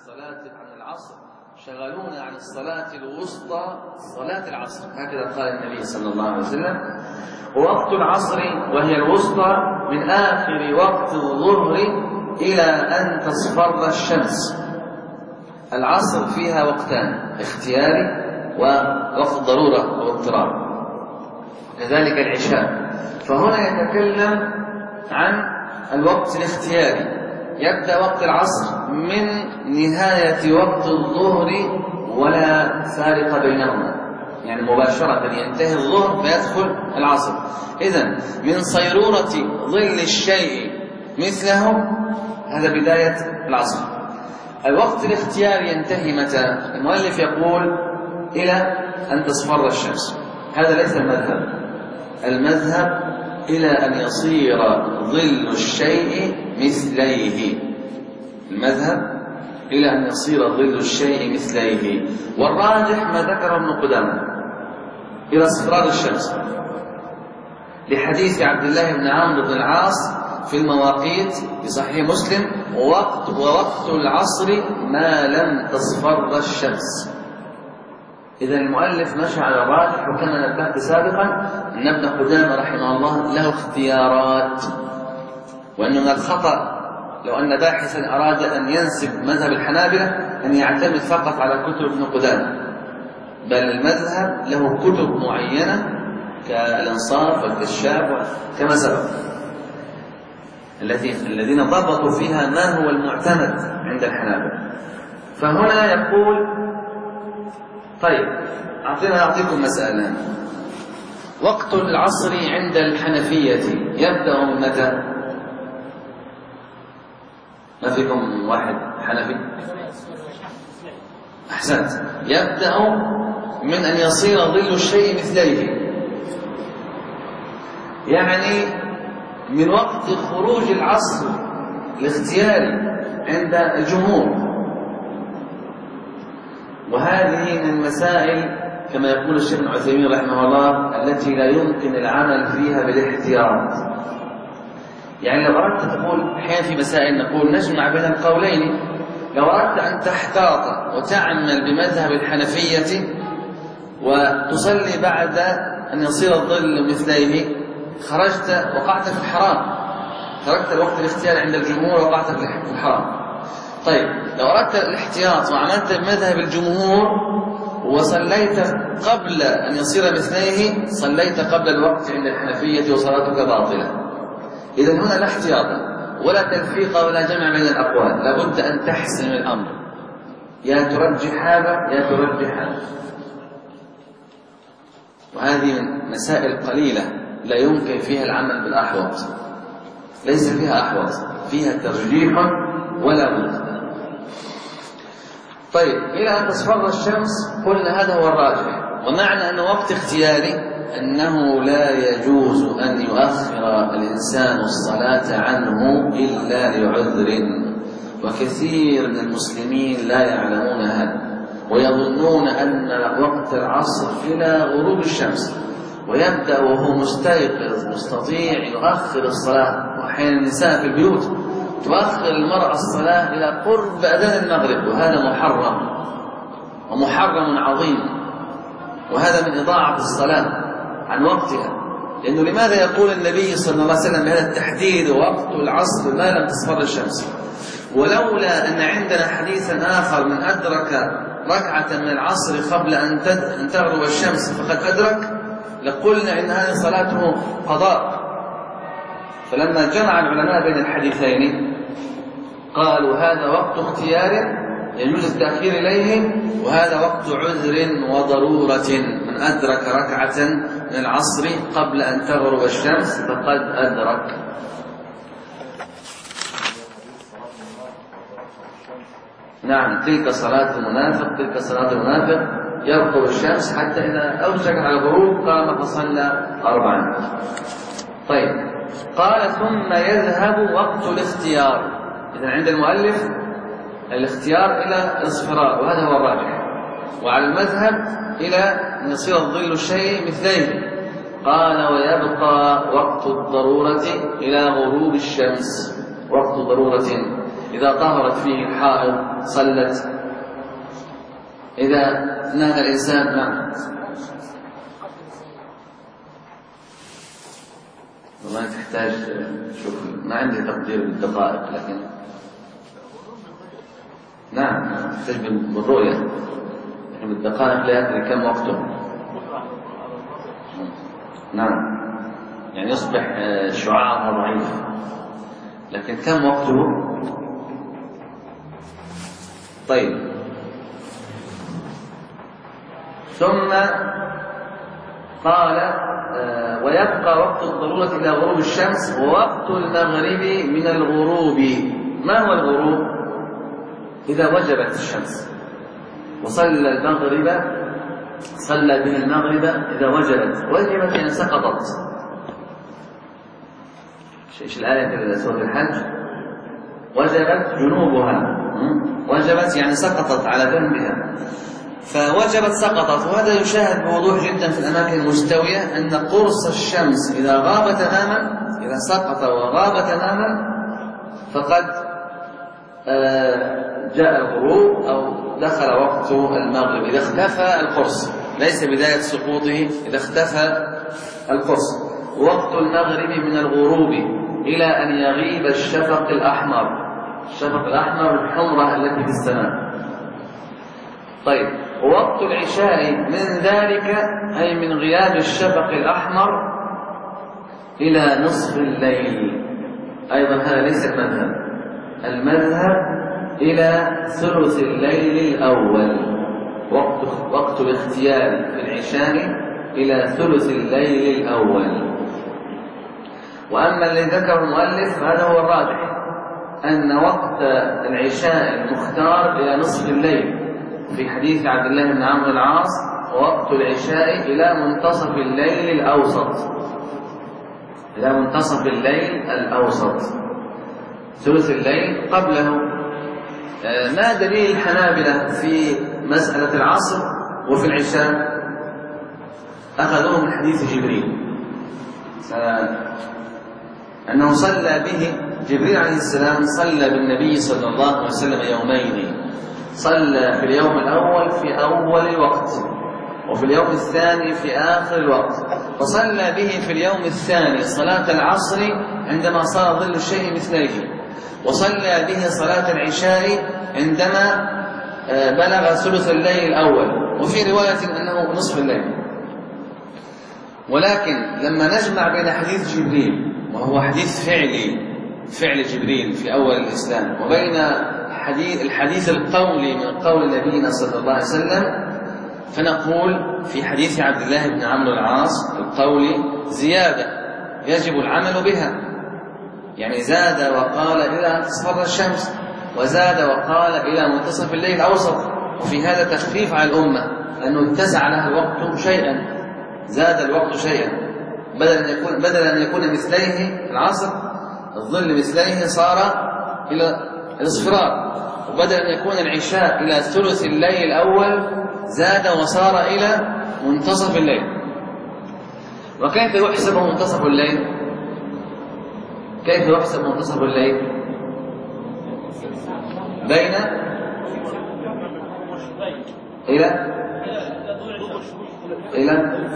عن العصر شغلونا عن الصلاة الوسطى صلاة العصر، هكذا قال النبي صلى الله عليه وسلم. ووقت العصر وهي الوسطى من آخر وقت الظهر إلى أن تصفر الشمس. العصر فيها وقتان، اختياري ووقت ضرورة أو اضطرار، كذلك العشاء. فهنا يتكلم عن الوقت الاختياري، يبدأ وقت العصر من نهاية وقت الظهر ولا فارق بينهما، يعني مباشرة ينتهي الظهر فيدخل العصر. إذن من صيرورة ظل الشيء مثله، هذا بداية العصر. الوقت الاختياري ينتهي متى؟ المؤلف يقول إلى أن تصفر الشمس. هذا ليس المذهب. المذهب إلى أن يصير ظل الشيء مثليه. المذهب إلى أن يصير ظل الشيء مثليه، والراجح ما ذكر ابن قدامة إلى اصفرار الشمس، لحديث عبد الله بن عمرو بن العاص في المواقيت في صحيح مسلم: ووقت العصر ما لم تصفر الشمس. إذا المؤلف مشى على الراجح، وكما نبهت سابقا أن ابن قدامة رحمه الله له اختيارات، وأنه من الخطأ لو أن باحثا أراد أن ينسب مذهب الحنابلة أن يعتمد فقط على كتب ابن قدامة، بل المذهب له كتب معينة كالإنصاف والكشاف كما سبق، الذين ضبطوا فيها ما هو المعتمد عند الحنابلة. فهنا يقول: طيب أعطيكم مسألة. وقت العصر عند الحنفية يبدأ من متى؟ ما فيكم واحد حنفي؟ أحسنت. يبدأ من أن يصير ظل الشيء مثليه، يعني من وقت خروج العصر الاختياري عند الجمهور. وهذه من المسائل كما يقول الشيخ ابن عثيمين رحمه الله التي لا يمكن العمل فيها بالاحتياط. يعني لو أردت تقول أحيانا في مسائل نقول نجمع بين القولين، لو أردت أن تحتاط وتعمل بمذهب الحنفية وتصلي بعد أن يصير الظل مثليه، وقعت في الحرام، تركت الوقت الاختياري عند الجمهور وقعت في الحرام. طيب لو أردت الاحتياط وعملت بمذهب الجمهور وصليت قبل أن يصير مثليه، صليت قبل الوقت عند الحنفية وصلاتك باطلة. إذن هنا لا احتياط ولا تلفيق ولا جمع بين الأقوال، لابد أن تحسن الأمر، يا ترجح هذا يا ترجح هذا. وهذه من مسائل قليلة لا يمكن فيها العمل بالأحوط، ليس فيها أحوط، فيها ترجيح ولا بد. طيب إلى أن تصفر الشمس قلنا هذا هو الراجح. ومعنى أنه وقت اختياري أنه لا يجوز أن يؤخر الإنسان الصلاة عنه إلا لعذر، وكثير من المسلمين لا يعلمون هذا ويظنون أن وقت العصر إلى غروب الشمس، ويبدأ وهو مستيقظ مستطيع يؤخر الصلاة. وأحيانا النساء في البيوت تؤخر المرأة الصلاة إلى قرب أذان المغرب، وهذا محرم ومحرم عظيم، وهذا من إضاعة الصلاة عن وقتها. لأنه لماذا يقول النبي صلى الله عليه وسلم بهذا التحديد وقت العصر ما لم تصفر الشمس؟ ولولا أن عندنا حديثا آخر: من أدرك ركعة من العصر قبل أن تغرب الشمس فقد أدرك، لقلنا إن هذه صلاته قضاء. فلما جمع العلماء بين الحديثين قالوا هذا وقت اختيار يجوز التأخير إليه، وهذا وقت عذر وضرورة. من أدرك ركعة من العصر قبل أن تغرب الشمس فقد أدرك. نعم، تلك صلاة المنافق، تلك صلاة المنافق، يرقب الشمس حتى إذا أوشك على الغروب قام فصلى 4. طيب قال: ثم يذهب وقت الاختيار. إذن عند المؤلف الاختيار إلى الاصفرار، وهذا هو الراجح. وعلى المذهب إلى أن يصير ظل الشيء مثليه. قال: ويبقى وقت الضرورة إلى غروب الشمس. وقت ضرورة إذا طهرت فيه الحائض صلت، إذا نام الإنسان. نعم. والله تحتاج شوف، ما عندي تقدير بالدقائق، لكن نعم تحتاج بالرؤية، لكن بالدقائق لا أدري كم وقته. نعم يعني يصبح شعاعها ضعيف، لكن كم وقته؟ طيب. ثم قال ويبقى وقت الضرورة إلى غروب الشمس ووقت المغرب من الغروب. ما هو الغروب؟ إذا وجبت الشمس وصلى المغرب، صلى به المغرب إذا وجبت يعني سقطت. ايش الآية في سورة الحج؟ وجبت جنوبها، وجبت يعني سقطت على ذنبها، فوجبت سقطت. وهذا يشاهد بوضوح جدا في الأماكن المستوية، أن قرص الشمس إذا غاب تماما، إذا سقط وغاب تماما فقد جاء الغروب أو دخل وقت المغرب، إذا اختفى القرص، ليس بداية سقوطه، إذا اختفى القرص. وقت المغرب من الغروب إلى أن يغيب الشفق الأحمر. الشفق الأحمر الحمرة التي في السماء. طيب، ووقت العشاء من ذلك أي من غياب الشفق الأحمر إلى نصف الليل. أيضا هذا ليس المذهب، المذهب إلى ثلث الليل الأول. وقت الاختيار في العشاء إلى ثلث الليل الأول. وأما الذي ذكره المؤلف هذا هو الراجح، أن وقت العشاء المختار إلى نصف الليل في حديث عبد الله بن عمرو العاص، ووقت العشاء إلى منتصف الليل الأوسط. إلى منتصف الليل الأوسط، ثلث الليل قبله. ما دليل الحنابلة في مسألة العصر وفي العشاء؟ أخذوه من حديث جبريل، أنه صلى به جبريل عليه السلام، صلى بالنبي صلى الله عليه وسلم يومين، صلى في اليوم الأول في أول الوقت، وفي اليوم الثاني في آخر الوقت. فصلى به في اليوم الثاني صلاة العصر عندما صار ظل الشيء مثليه، وصلى به صلاة العشاء عندما بلغ ثلث الليل الأول، وفي رواية أنه نصف الليل. ولكن لما نجمع بين حديث جبريل وهو حديث فعل جبريل في أول الإسلام، وبين الحديث القولي من قول نبينا صلى الله عليه وسلم، فنقول في حديث عبد الله بن عمرو العاص القولي زيادة يجب العمل بها، يعني زاد وقال إلى أن تصفر الشمس، وزاد وقال إلى منتصف الليل الأوسط. وفي هذا تخفيف على الأمة، لأنه اتسع لها الوقت شيئا، زاد الوقت شيئا، بدل أن يكون مثليه العصر الظل مثليه صار إلى الاصفرار، وبدل أن يكون العشاء إلى ثلث الليل الأول زاد وصار إلى منتصف الليل. وكيف يحسب منتصف الليل؟ كيف يحسب منتصف الليل؟ بين إلى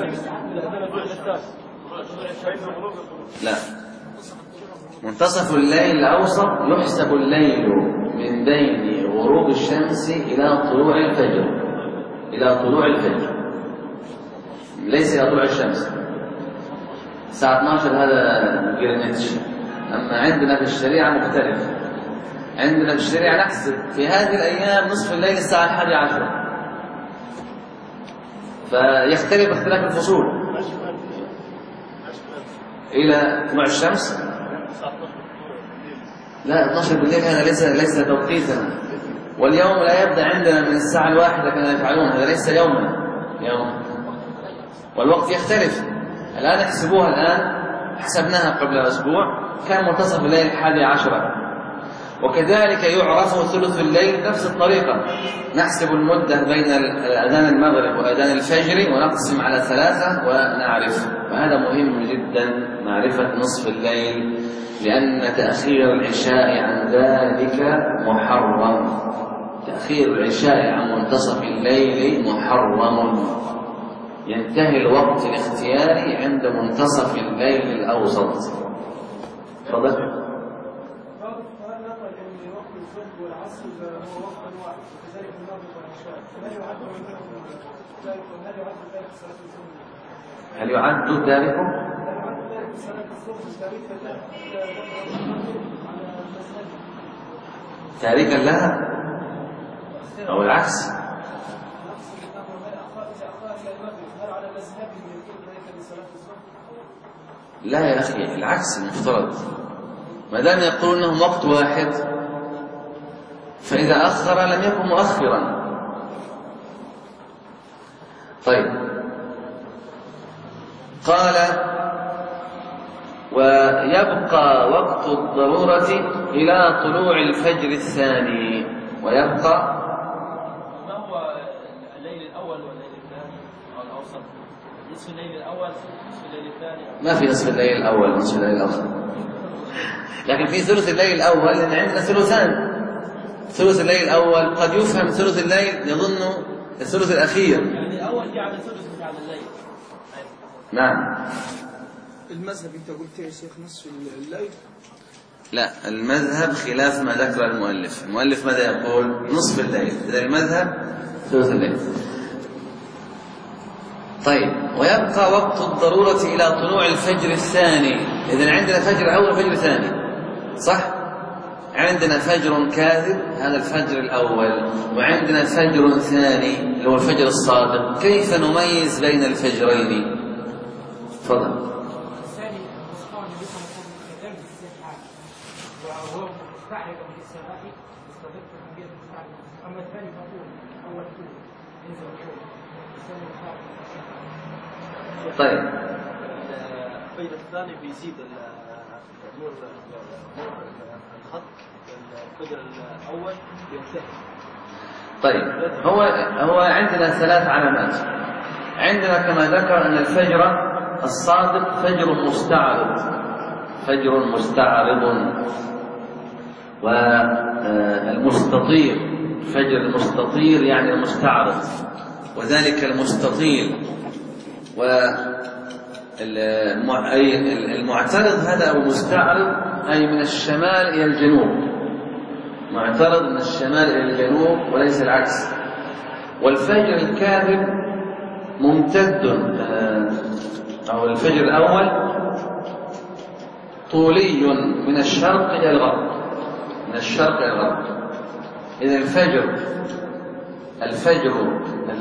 لا، منتصف الليل الأوسط يحسب الليل من بين غروب الشمس إلى طلوع الفجر، إلى طلوع الفجر، ليس إلى طلوع الشمس. الساعة 12 هذا جرينتش، أما عندنا في الشريعة مختلف. عندنا في الشريعة نحسب في هذه الأيام نصف الليل الساعة 11، فيختلف اختلاف الفصول إلى طلوع الشمس. لا، 12 بالليل هذا ليس توقيتنا، واليوم لا يبدأ عندنا من الساعة 1 كما يفعلون، هذا ليس يومنا، والوقت يختلف. الآن احسبوها، الآن حسبناها قبل أسبوع كان منتصف الليل 11، وكذلك يعرف ثلث الليل بنفس الطريقة. نحسب المدة بين أذان المغرب وأذان الفجر ونقسم على 3 ونعرف، وهذا مهم جدا معرفة نصف الليل، لأن تأخير العشاء عن ذلك محرم. تأخير العشاء عن منتصف الليل محرم، ينتهي الوقت الاختياري عند منتصف الليل الأوسط. تفضل. هل يعد ذلك؟ تاركا لها أو العكس؟ لا يا أخي، العكس المفترض. ما دام يقولون أنه وقت واحد، فإذا أخر لم يكن مؤخرا. طيب، قال: ويبقى وقت الضرورة إلى طلوع الفجر الثاني. ويبقى ما هو الليل الأول والليل الثاني أو الأوسط؟ نصف الليل الأول، نصف الليل الثاني؟ ما في نصف الليل الأول نصف الليل الأوسط، لكن في ثلث الليل الأول، لأن عندنا ثلثان. ثلث الليل الأول قد يفهم ثلث الليل يظن الثلث الأخير، يعني الأول يعني ثلث على الليل. نعم. المذهب انت قلت يا شيخ نصف الليل؟ لا، المذهب خلاف ما ذكر المؤلف. المؤلف ماذا يقول؟ نصف الليل. إذا المذهب ثلث الليل. طيب، ويبقى وقت الضرورة إلى طلوع الفجر الثاني. إذن عندنا فجر أول وفجر ثاني، صح؟ عندنا فجر كاذب، هذا الفجر الأول، وعندنا فجر ثاني اللي هو الفجر الصادق. كيف نميز بين الفجرين؟ تفضل. الثاني مصطفى النبي صلى الله عليه وسلم يرجع الساعة وهو مستحرق بالسماء مستضيف النبي صلى الله عليه وسلم. أما الثاني فطول أول طول ينزل طول الثاني مصطفى. طيب، الفجر الثاني بيزيد نور الخط، الفجر الأول ينتهي. طيب، هو عندنا ثلاث علامات. عندنا كما ذكر أن الفجر الصادق فجر مستعرض، فجر مستعرض. والمستطير، فجر المستطير يعني المستعرض، وذلك المستطيل. والمعترض هذا أو مستعرض أي من الشمال إلى الجنوب، معترض من الشمال إلى الجنوب وليس العكس. والفجر الكاذب ممتد، أو الفجر الأول طولي من الشرق إلى الغرب، من الشرق إلى الغرب. إذا الفجر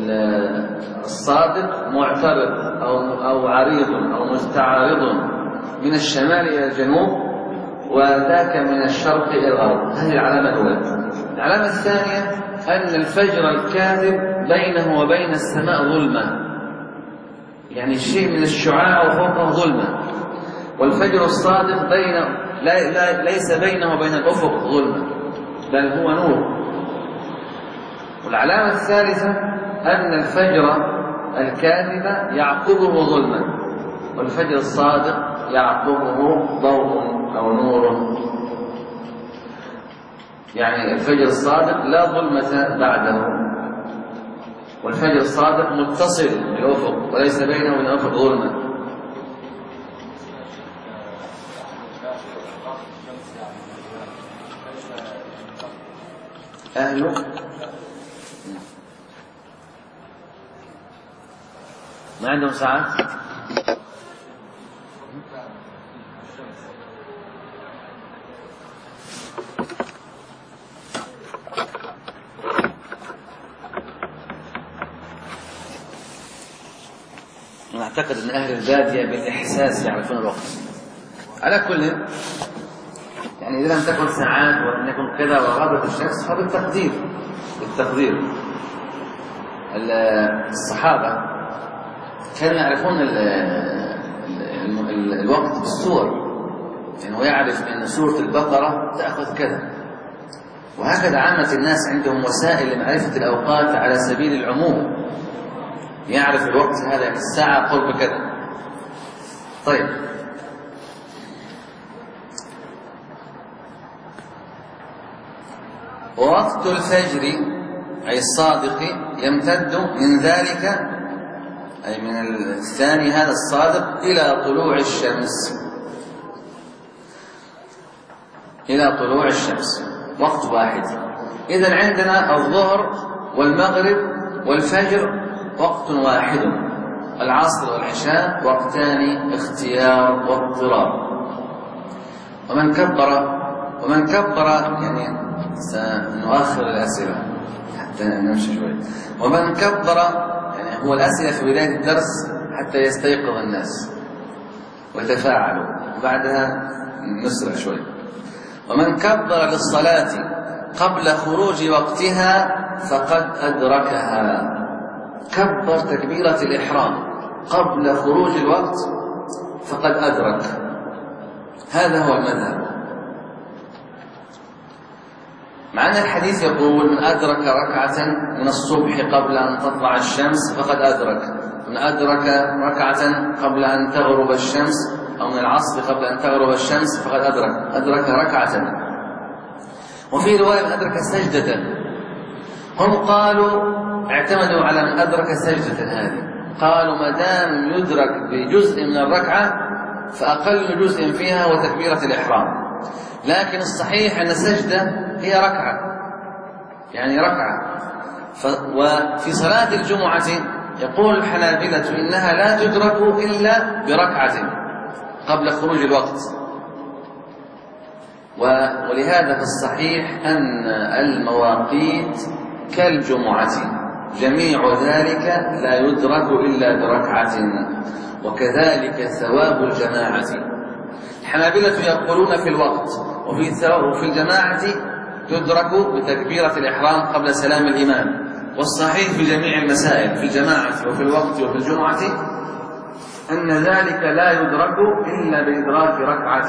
الصادق معترض أو عريض أو مستعرض من الشمال إلى الجنوب، وذاك من الشرق إلى الغرب. هذه العلامة الأولى. العلامة الثانية أن الفجر الكاذب بينه وبين السماء ظلمة، يعني شيء من الشعاع وفوقه ظلمة. والفجر الصادق ليس بينه وبين الأفق ظلمة، بل هو نور. والعلامة الثالثة أن الفجر الكاذب يعقبه ظلمة، والفجر الصادق يعقبه ضوء أو نور. يعني الفجر الصادق لا ظلمة بعده، والفجر الصادق متصل بالأفق وليس بينه وبين الأفق ظلمة. أهله ما عندهم ساعات؟ أنا أعتقد أن أهل البادية بالإحساس يعرفون الوقت. على كل، يعني إذا لم تكن ساعات ولم يكن كذا وغابت الشمس فبالتقدير، بالتقدير. الصحابة كانوا يعرفون الوقت بالصور، يعني هو يعرف أن سورة البقرة تأخذ كذا، وهكذا عامة الناس عندهم وسائل لمعرفة الأوقات على سبيل العموم، يعرف الوقت هذا، يعني الساعة قرب كذا. طيب، ووقت الفجر أي الصادق يمتد من ذلك أي من الثاني هذا الصادق إلى طلوع الشمس، إلى طلوع الشمس، وقت واحد. إذن عندنا الظهر والمغرب والفجر وقت واحد، العصر والعشاء وقتان اختيار واضطرار. ومن كبر يعني سنؤخر الأسئلة حتى نمشي شوي. ومن كبر يعني هو الأسئلة في بداية الدرس حتى يستيقظ الناس ويتفاعلوا، وبعدها نسرع شوي. ومن كبر للصلاة قبل خروج وقتها فقد أدركها. كبر تكبيرة الإحرام قبل خروج الوقت فقد أدرك. هذا هو المذهب. مع أن الحديث يقول من أدرك ركعة من الصبح قبل أن تطلع الشمس فقد أدرك، من أدرك ركعة قبل أن تغرب الشمس، أو من العصر قبل أن تغرب الشمس فقد أدرك ركعة. وفي رواية من أدرك سجدة. هم قالوا اعتمدوا على من أدرك سجدة هذه، قالوا ما دام يدرك بجزء من الركعة فأقل جزء فيها وتكبيرة الإحرام. لكن الصحيح أن السجدة هي ركعة، يعني ركعة. وفي صلاة الجمعة يقول الحنابلة إنها لا تدرك إلا بركعة قبل خروج الوقت. ولهذا فالصحيح أن المواقيت كالجمعة جميع ذلك لا يدرك إلا بركعة، وكذلك ثواب الجماعة. الحنابلة يقولون في الوقت وفي الجماعة تدرك بتكبيرة الإحرام قبل سلام الإمام. والصحيح في جميع المسائل في الجماعة وفي الوقت وفي الجمعة أن ذلك لا يدرك إلا بإدراك ركعة.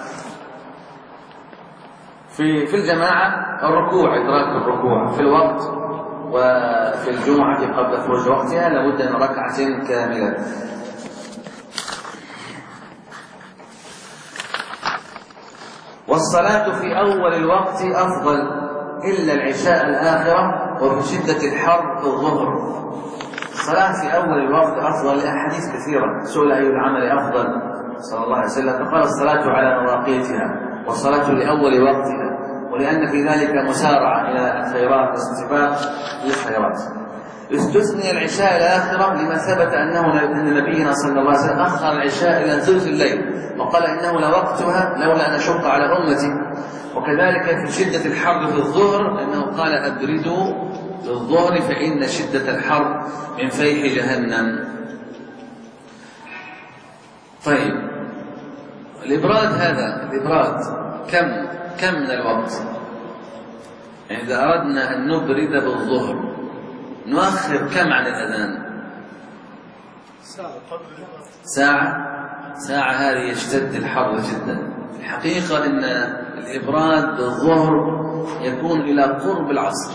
في الجماعة الركوع، إدراك الركوع في الوقت، وفي الجمعة قبل خروج وقتها لابد من ركعة كاملة. والصلاة في أول الوقت أفضل إلا العشاء الآخرة، وفي شدة الحر في الظهر. الصلاة في أول الوقت أفضل لأحاديث كثيرة. سئل أي العمل أفضل صلى الله عليه وسلم فقال الصلاة على مواقيتها، والصلاة لأول وقتها، ولأن في ذلك مسارعة إلى الخيرات واستباق للخيرات. استثني العشاء الآخرة لما ثبت أن نبينا صلى الله عليه وسلم أخر العشاء إلى ثلث الليل، وقال إنه لوقتها لولا أن أشق على أمتي. وكذلك في شدة الحر في الظهر أنه قال أبردوا للظهر فإن شدة الحر من فيح جهنم. طيب الإبراد هذا كم من الوقت؟ يعني إذا أردنا أن نبرد بالظهر نؤخر كم عن الأذان؟ ساعة هذه يشتد الحر جدا. الحقيقة أن الإبراد بالظهر يكون إلى قرب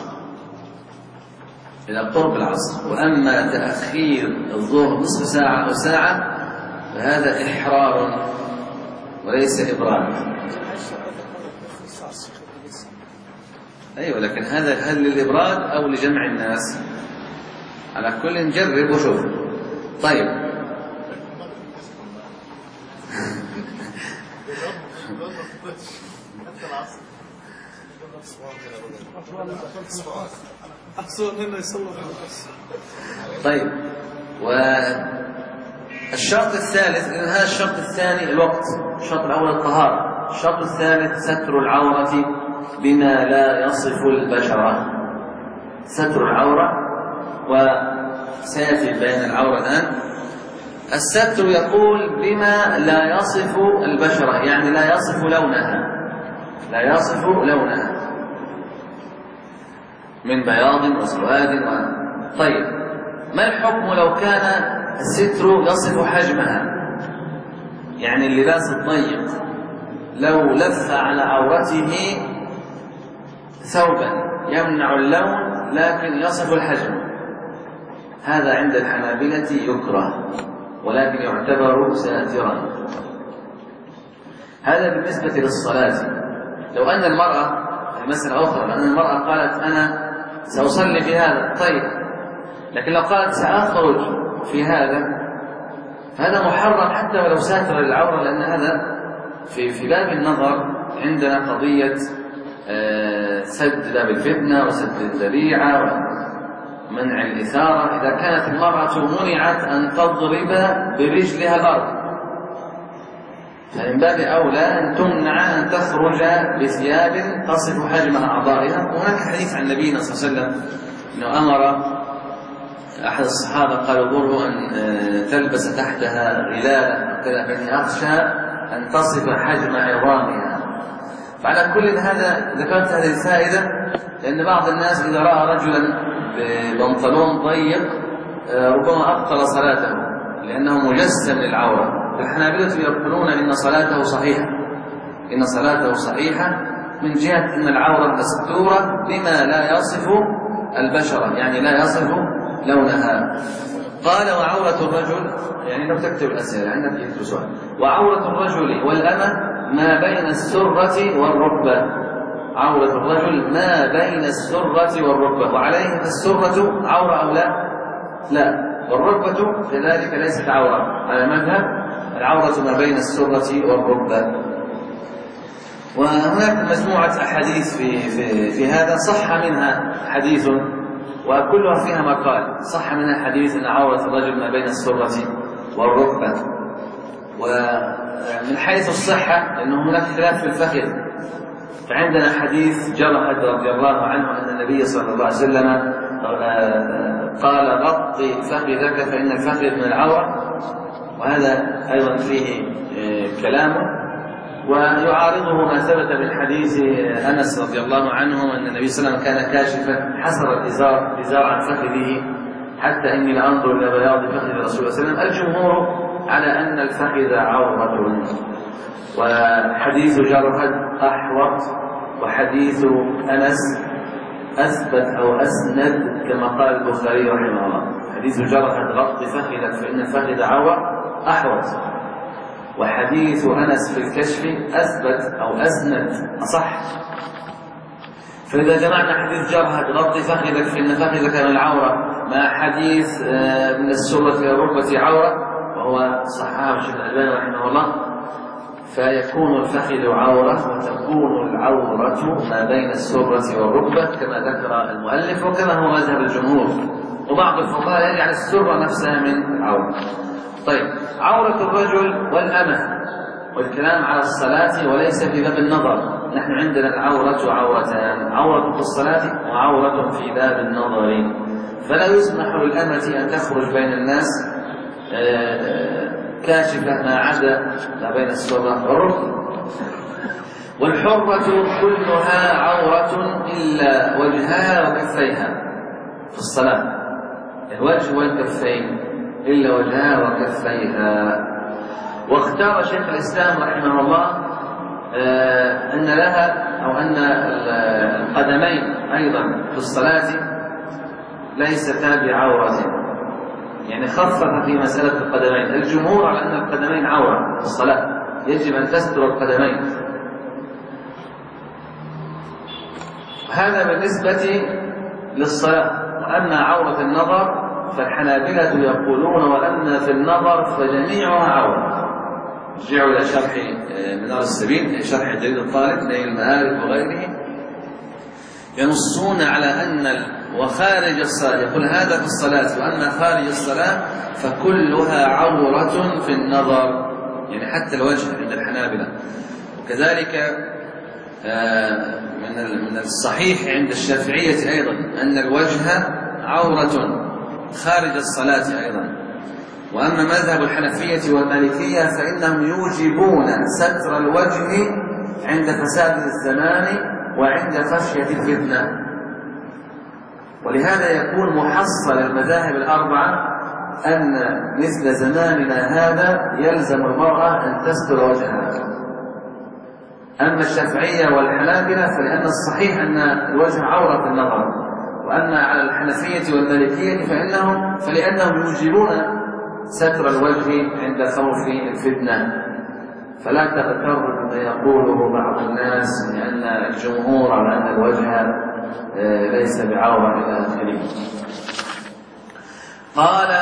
العصر، وأما تأخير الظهر نصف ساعة أو ساعة فهذا إحرار وليس إبراد. أيوة، لكن هذا هل للإبراد أو لجمع الناس؟ على كل نجرب وشوف. طيب طيب والشرط الثالث، لأن هذا الشرط الثاني الوقت، الشرط الأول الطهارة، الشرط الثالث ستر العورة بما لا يصف البشرة. ستر العورة، وسيأتي بين العورة الآن. الستر يقول بما لا يصف البشرة، يعني لا يصف لونها من بياض وسواد طيب ما الحكم لو كان الستر يصف حجمها؟ يعني اللباس الضيق لو لف على عورته ثوبا يمنع اللون لكن يصف الحجم، هذا عند الحنابلة يكره ولكن يعتبر ساترا. هذا بالنسبة للصلاة. لو أن المرأة مسألة أخرى، لأن المرأة قالت أنا سأصلي في هذا، طيب، لكن لو قالت سأخرج في هذا فهذا محرم حتى ولو ساتر للعورة، لأن هذا في باب النظر عندنا قضية سد باب الفتنة وسد الذريعة ومنع الإثارة. إذا كانت المرأة منعت أن تضرب برجلها الأرض فمن باب أولى أن تمنع أن تخرج بثياب تصف حجم أعضائها. وهناك حديث عن نبينا صلى الله عليه وسلم أنه أمر أحد الصحابة قالوا ضره أن تلبس تحتها غلالة كذا، فإني أخشى أن تصف حجم عظامها. فعلى كل هذا ذكرت هذه الفائدة لأن بعض الناس إذا رأى رجلا ببنطلون ضيق ربما أبطل صلاته لأنه مجسم للعورة. الحنابلة يقولون إن صلاته صحيحة، إن صلاته صحيحة من جهة أن العورة مستورة بما لا يصف البشرة، يعني لا يصف لونها. قال وعورة الرجل، يعني لو تكتب الأسئلة عندك يكتب سؤال. وعورة الرجل والأمة ما بين السرة والركبة. عورة الرجل ما بين السرة والركبة، وعليه السرة عورة أو لا؟ لا، والركبة كذلك ليست عورة على المذهب، العورة ما بين السرة والركبة. وهناك مجموعة أحاديث في هذا، صح منها حديث وكلها فيها مقال. صح منها حديث أن عورة الرجل ما بين السرة والركبة. ومن حيث الصحة أنه هناك خلاف في الفخذ، فعندنا حديث جرحد رضي الله عنه أن النبي صلى الله عليه وسلم قال غطي فخذك فإن الفخذ من العورة، وهذا أيضا فيه كلامه. ويعارضه ما ثبت من حديث أنس رضي الله عنه أن النبي صلى الله عليه وسلم كان كاشفا حسر الإزار عن فخذه حتى إني لأنظر إلى بياض فخذ رسول الله صلى الله عليه وسلم. الجمهور على أن الفخذ عورة. وحديث جرحد أحوط، وحديث أنس أثبت أو أسند كما قال البخاري رحمه الله. حديث جرحد غط فخذك فإن الفخذ عورة أحوط، وحديث أنس في الكشف أثبت أو أسند أصح. فإذا جمعنا حديث جرحد غط فخذك فإن فخذك من العورة مع حديث من السرة إلى الركبة عورة، وهو صححه الشيخ الألباني رحمه الله، فيكون الفخذ عورة وتكون العورة ما بين السرة والركبة كما ذكر المؤلف وكما هو مذهب الجمهور. وبعض الفقهاء يجعل السرة نفسها من العورة. طيب، عورة الرجل والأمة، والكلام على الصلاة وليس في باب النظر. نحن عندنا العورة عورتان، عورة في الصلاة وعورة في باب النظر. فلا يسمح للأمة أن تخرج بين الناس كاشفة ما عدا ما بين السرة والركبة. والحرة كلها عورة إلا وجهها وكفيها في الصلاة، الوجه والكفين إلا وجهها وكفيها. واختار شيخ الإسلام رحمه الله أن لها أو أن القدمين أيضا في الصلاة ليستا بعورة، يعني خفف في مسألة القدمين. الجمهور على أن القدمين عورة في الصلاة، يجب أن تستر القدمين. هذا بالنسبة للصلاة. وأما عورة النظر فالحنابلة يقولون وأما في النظر فجميعها عورة. رجعوا إلى شرح منار السبيل، شرح جليل الطالب نيل المآرب وغيره، ينصون على أن وخارج الصلاة، يقول هذا في الصلاة، وأما خارج الصلاة فكلها عورة في النظر، يعني حتى الوجه عند الحنابلة. وكذلك من الصحيح عند الشافعية أيضا أن الوجه عورة خارج الصلاة أيضا. وأما مذهب الحنفية والمالكية فإنهم يوجبون ستر الوجه عند فساد الزمان وعند خشية الفتنة. ولهذا يكون محصل المذاهب الأربعة أن مثل زماننا هذا يلزم المرأة أن تستر وجهها. أما الشافعية والحنابلة فلأن الصحيح أن الوجه عورة النظر. وأما على الحنفية والمالكية فلأنهم يوجبون ستر الوجه عند خوف الفتنة. فلا تغتر بما يقوله بعض الناس لأن الجمهور على أن الوجه ليس بعورة إلى آخره. قال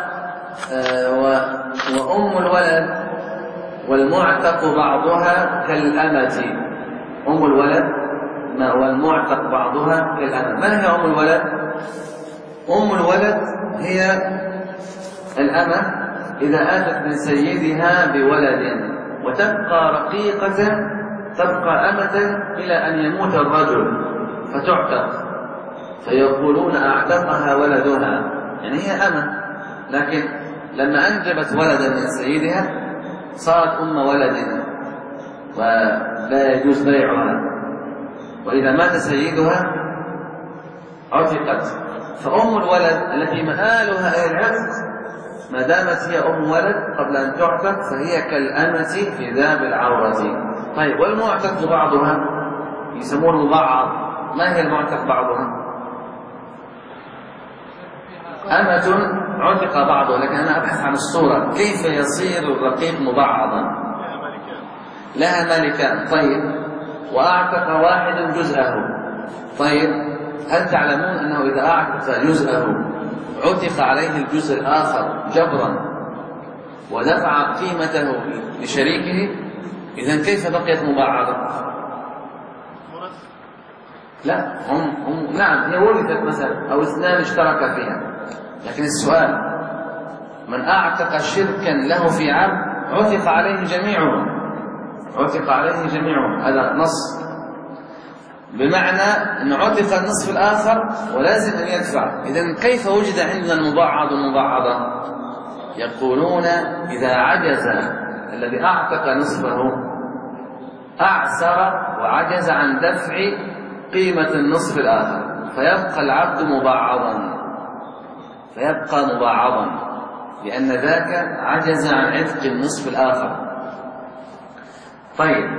وأم الولد والمعتق بعضها كالأمة. أم الولد والمعتق بعضها كالأمة. ما هي أم الولد؟ أم الولد هي الأمة إذا آتت من سيدها بولد وتبقى رقيقة، تبقى أمة إلى أن يموت الرجل فتعتق، فيقولون أعتقها ولدها، يعني هي أمة، لكن لما أنجبت ولدا من سيدها صارت أم ولد ولا يجوز بيعها، وإذا مات سيدها عتقت. فأم الولد التي مآلها إلى العتق ما دامت هي أم ولد قبل أن تعتق فهي كالأمة في ذاب العورة. طيب والمعتق بعضها يسمونه بعض. ما هي المعتق بعضها؟ أمة عتق بعضها، لكن أنا أبحث عن الصورة كيف يصير الرقيق مبعضا. لها ملكان. طيب وأعتق واحد جزءه. طيب هل تعلمون أنه إذا أعتق جزءه عتق عليه الجزء الآخر جبرا ودفع قيمته لشريكه؟ إذن كيف بقيت مبعضة؟ لا هم نعم هي ورثت مثلا أو اثنان اشتركا فيها، لكن السؤال من أعتق شركا له في عبد عتق عليه جميعهم، عتق عليه جميعهم. هذا نص، بمعنى أن عتق النصف الآخر ولازم أن يدفع. إذن كيف وجد عندنا المبعض والمبعضة؟ يقولون إذا عجز الذي أعتق نصفه أعسر وعجز عن دفع قيمة النصف الآخر فيبقى العبد مبعضا، فيبقى مبعضا لأن ذاك عجز عن عتق النصف الآخر. طيب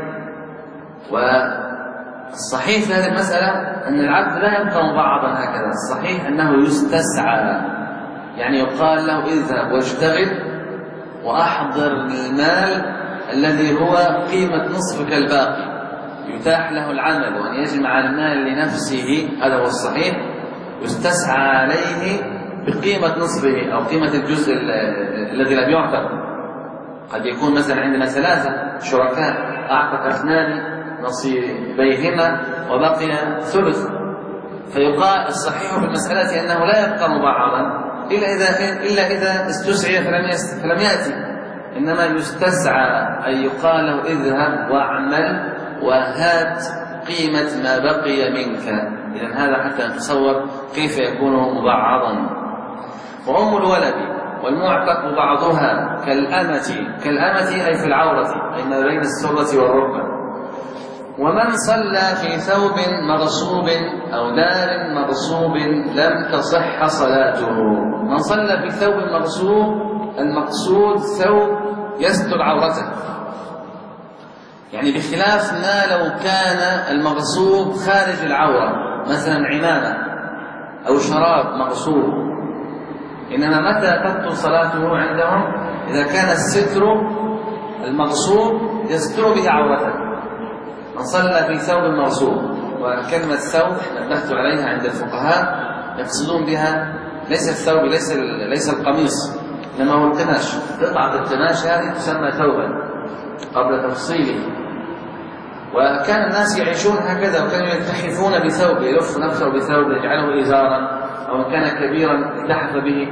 والصحيح في هذه المسألة أن العبد لا يبقى مبعضا هكذا، الصحيح أنه يستسعى، يعني يقال له اذهب واشتغل وأحضر المال الذي هو قيمة نصفك الباقي، يتاح له العمل وأن يجمع المال لنفسه، هذا هو الصحيح. يستسعى عليه بقيمة نصفه أو قيمة الجزء الذي لم يعتق. قد يكون مثلا عندنا ثلاثة شركاء أعتق اثنان نصيبيهما وبقي ثلث، فيقال الصحيح في المسألة أنه لا يبقى مبعضا إلا إذا استسعي فلم يأتي، إنما يستسعى أن يقال له اذهب واعمل وهات قيمة ما بقي منك. إذن هذا حتى نتصور كيف يكون مبعضا. وأم الولد والمعتق بعضها كالأمة أي في العورة أي ما بين السرة والركبة. ومن صلى في ثوب مغصوب أو دار مغصوب لم تصح صلاته. من صلى في ثوب مغصوب المقصود ثوب يستر عورته، يعني بخلاف ما لو كان المغصوب خارج العورة مثلا عمامة أو شراب مغصوب، إنما متى تبطل صلاته عندهم إذا كان الستر المغصوب يستر به عورته. من صلى في ثوب مغصوب، وكلمة ثوب نبهت عليها عند الفقهاء يقصدون بها ليس الثوب ليس القميص، إنما هو القماش، قطعة القماش هذه تسمى ثوبا قبل تفصيله. وكان الناس يعيشون هكذا، وكانوا يلتحفون بثوب، يلف نفسه بثوب يجعله إزارا، أو كان كبيرا التحف به.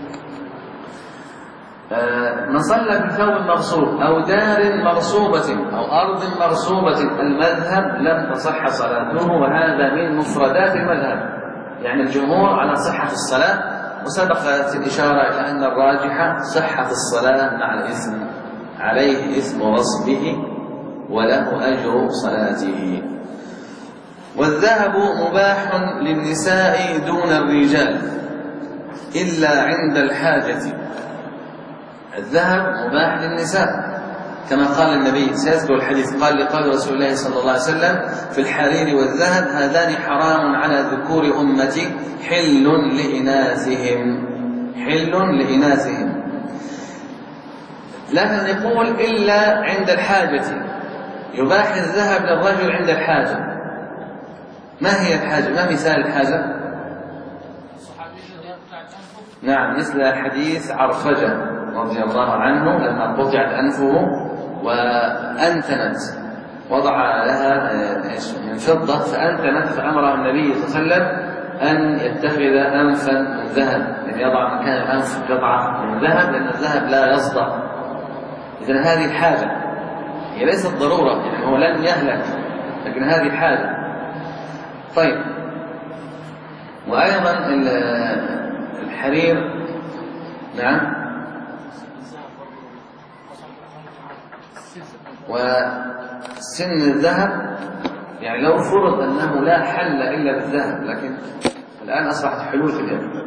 من صلى في ثوب مغصوب أو دار مغصوبة أو أرض مغصوبة المذهب لم تصح صلاته، وهذا من مفردات المذهب، يعني الجمهور على صحة الصلاة. وسبقت الإشارة إلى أن الراجح صحة الصلاة مع الإثم، عليه إثم غصبه وله أجر صلاته. والذهب مباح للنساء دون الرجال إلا عند الحاجة. الذهب مباح للنساء كما قال النبي، سيذكر الحديث، قال لقال رسول الله صلى الله عليه وسلم في الحرير والذهب هذان حرام على ذكور أمتي حل لإناثهم. لكن يقول إلا عند الحاجة، يباح الذهب للرجل عند الحاجة. ما هي الحاجة؟ ما مثال الحاجة؟ نعم، مثل حديث عرفجة رضي الله عنه لما قطعت أنفه وأنتنت، وضع لها من فضة فأنتنت، فأمر النبي صلى الله عليه وسلم أن يتخذ أنفا من ذهب، أن يضع مكان الأنف قطعة من ذهب، لأن الذهب لا يصدع. إذن هذه الحاجة، هي ليست ضرورة، يعني هو لن يهلك، لكن هذه حاجة. طيب، وأيضا الحرير، نعم، وسن الذهب، يعني لو فرض أنه لا حل إلا بالذهب، لكن الآن أصبحت حلول في اليد.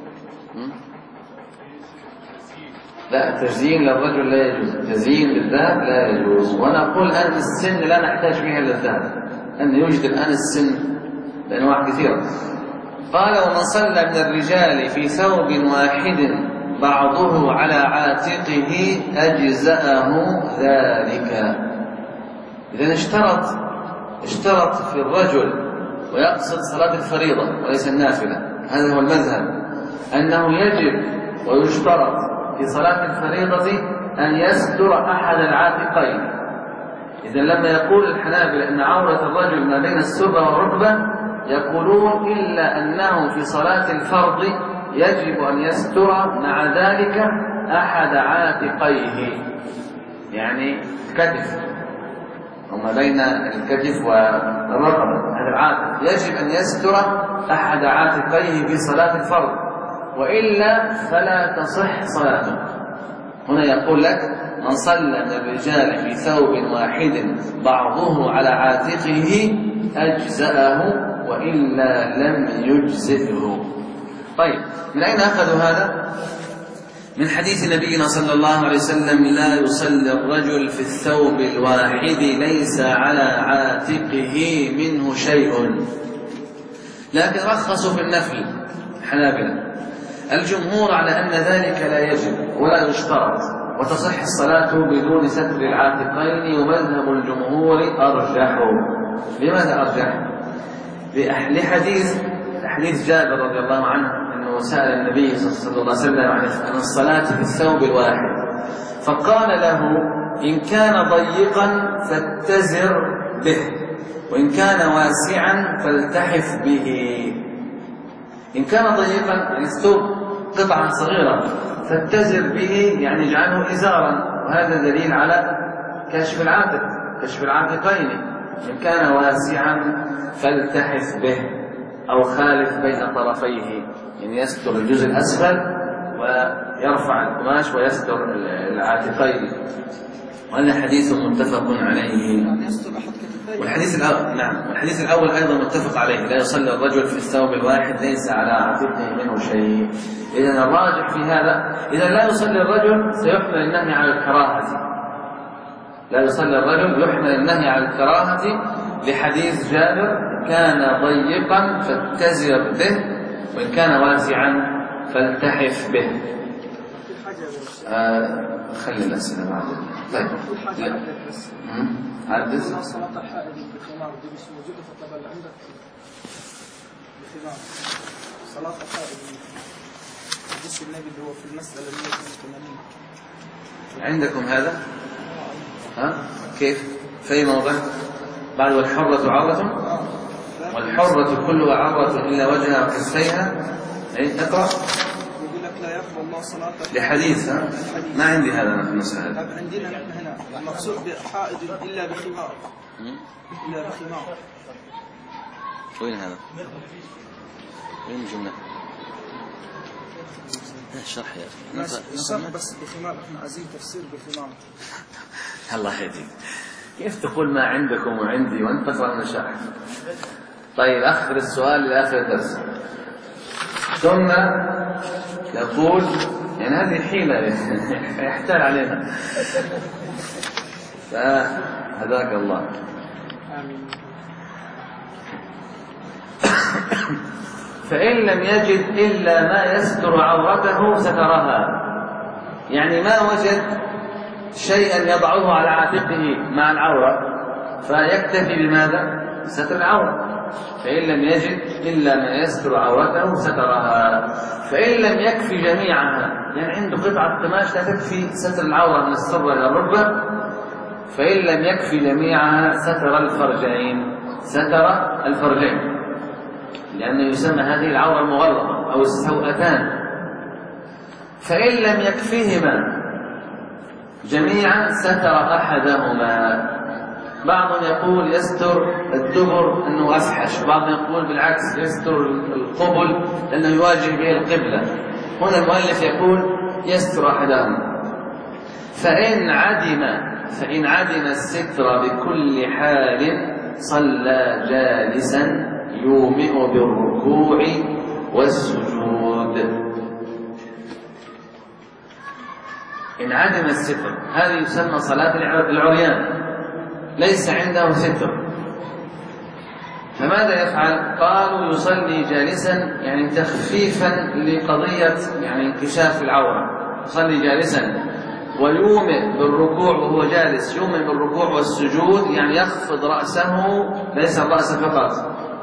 لا، التزيين للرجل لا يجوز، التزيين بالذهب لا يجوز. وأنا أقول الآن السن لا نحتاج فيها إلا الذهب، أن يوجد الآن السن بأنواع كثيرة. قال: ومن صلى من الرجال في ثوب واحد بعضه على عاتقه أجزأه ذلك. إذن اشترط في الرجل، ويقصد صلاة الفريضة وليس النافلة، هذا هو المذهب، أنه يجب ويشترط في صلاة الفريضة أن يستر أحد العاتقين. إذن لما يقول الحنابلة أن عورة الرجل ما بين السرة والركبة، يقولون إلا أنه في صلاة الفرض يجب أن يستر مع ذلك أحد عاتقيه، يعني الكتف، وما بين الكتف والرقبة، هذا العاتق يجب أن يستر أحد عاتقيه في صلاة الفرض، وإلا فلا تصح صلاته. هنا يقول لك: من صلى من الرجال في ثوب واحد بعضه على عاتقه أجزأه، وإلا لم يجزئه. طيب، من أين أخذوا هذا؟ من حديث نبينا صلى الله عليه وسلم: لا يصلي الرجل في الثوب الواحد ليس على عاتقه منه شيء. لكن رخصوا في النفل حنابلة. الجمهور على أن ذلك لا يجب ولا يشترط، وتصح الصلاة بدون ستر العاتقين، ومذهب الجمهور أرجح. لماذا أرجح؟ لحديث جابر رضي الله عنه أنه سأل النبي صلى الله عليه وسلم عن الصلاة في الثوب الواحد، فقال له: إن كان ضيقا فاتزر به، وإن كان واسعا فالتحف به. إن كان ضيقا يعني الثوب قطعة صغيرة، فاتزر به يعني اجعله إزارا، وهذا دليل على كشف العاتق، كشف العاتقين. إن كان واسعا فالتحف به، أو خالف بين طرفيه، يعني يستر الجزء الأسفل ويرفع القماش ويستر العاتقين. وهذا حديث متفق عليه. والحديث الأول أيضا متفق عليه: لا يصلي الرجل في الثوب الواحد ليس على عاتقه منه شيء. إذن الراجح في هذا، إذا لا يصلي الرجل سيحمل النهي على الكراهة. لا يصلي الرجل يحمل النهي على الكراهة لحديث جابر: كان ضيقا فاتزر به، وإن كان واسعا فالتحف به. خلي الأسئلة بعد. طيب، عدس صلاة الحائض بخمار دي مش موجودة في الطبع اللي عندك بخمار. صلاة الحائض حديث النبي اللي هو في المسألة 182 عندكم هذا؟ كيف؟ في أي موضع؟ بعد: والحرة عورة، والحرة كلها عورة إلا وجهها وكفيها. اقرأ. يقول لك: لا يقبل الله صلاة لحديث. ما عندي هذا في المسألة. عندنا نحن هنا المقصود بحائض إلا بخمار. إلا بخمار. وين هذا؟ وين الجملة؟ الشرح يا أخي. الشرح بس بخمار، احنا عايزين تفسير بخمار. الله يهديك، كيف تقول ما عندكم وعندي وأنت تقرأ من الشرح؟ طيب، أخر السؤال لآخر الدرس. ثم يقول، يعني هذه حيلة يحتال علينا، فهداك الله. فإن لم يجد إلا ما يستر عورته سترها، يعني ما وجد شيئا يضعه على عاتقه مع العورة فيكتفي بماذا؟ ستر العورة. فإن لم يجد إلا ما يستر عورته سترها. فإن لم يكفي جميعها، يعني عنده قطعة قماش لا تكفي ستر العورة من السرة إلى الركبة، فإن لم يكفي جميعها ستر الفرجين، ستر الفرجين، لأنه يسمى هذه العورة المغلظة أو السوءتان. فإن لم يكفيهما جميعا ستر أحدهما. بعضهم يقول يستر الدبر أنه أفحش، بعضهم يقول بالعكس يستر القبل لأنه يواجه به القبلة. هنا المؤلف يقول يستر أحدهما. فإن عدم الستر بكل حال صلى جالسا يومئ بالركوع والسجود. إن عدم الستر هذه يسمى صلاة العريان، ليس عنده ستر، فماذا يفعل؟ قالوا يصلي جالسا، يعني تخفيفا لقضية يعني انكشاف العورة، يصلي جالسا ويومئ بالركوع وهو جالس، يومئ بالركوع والسجود، يعني يخفض رأسه ليس الرأس فقط،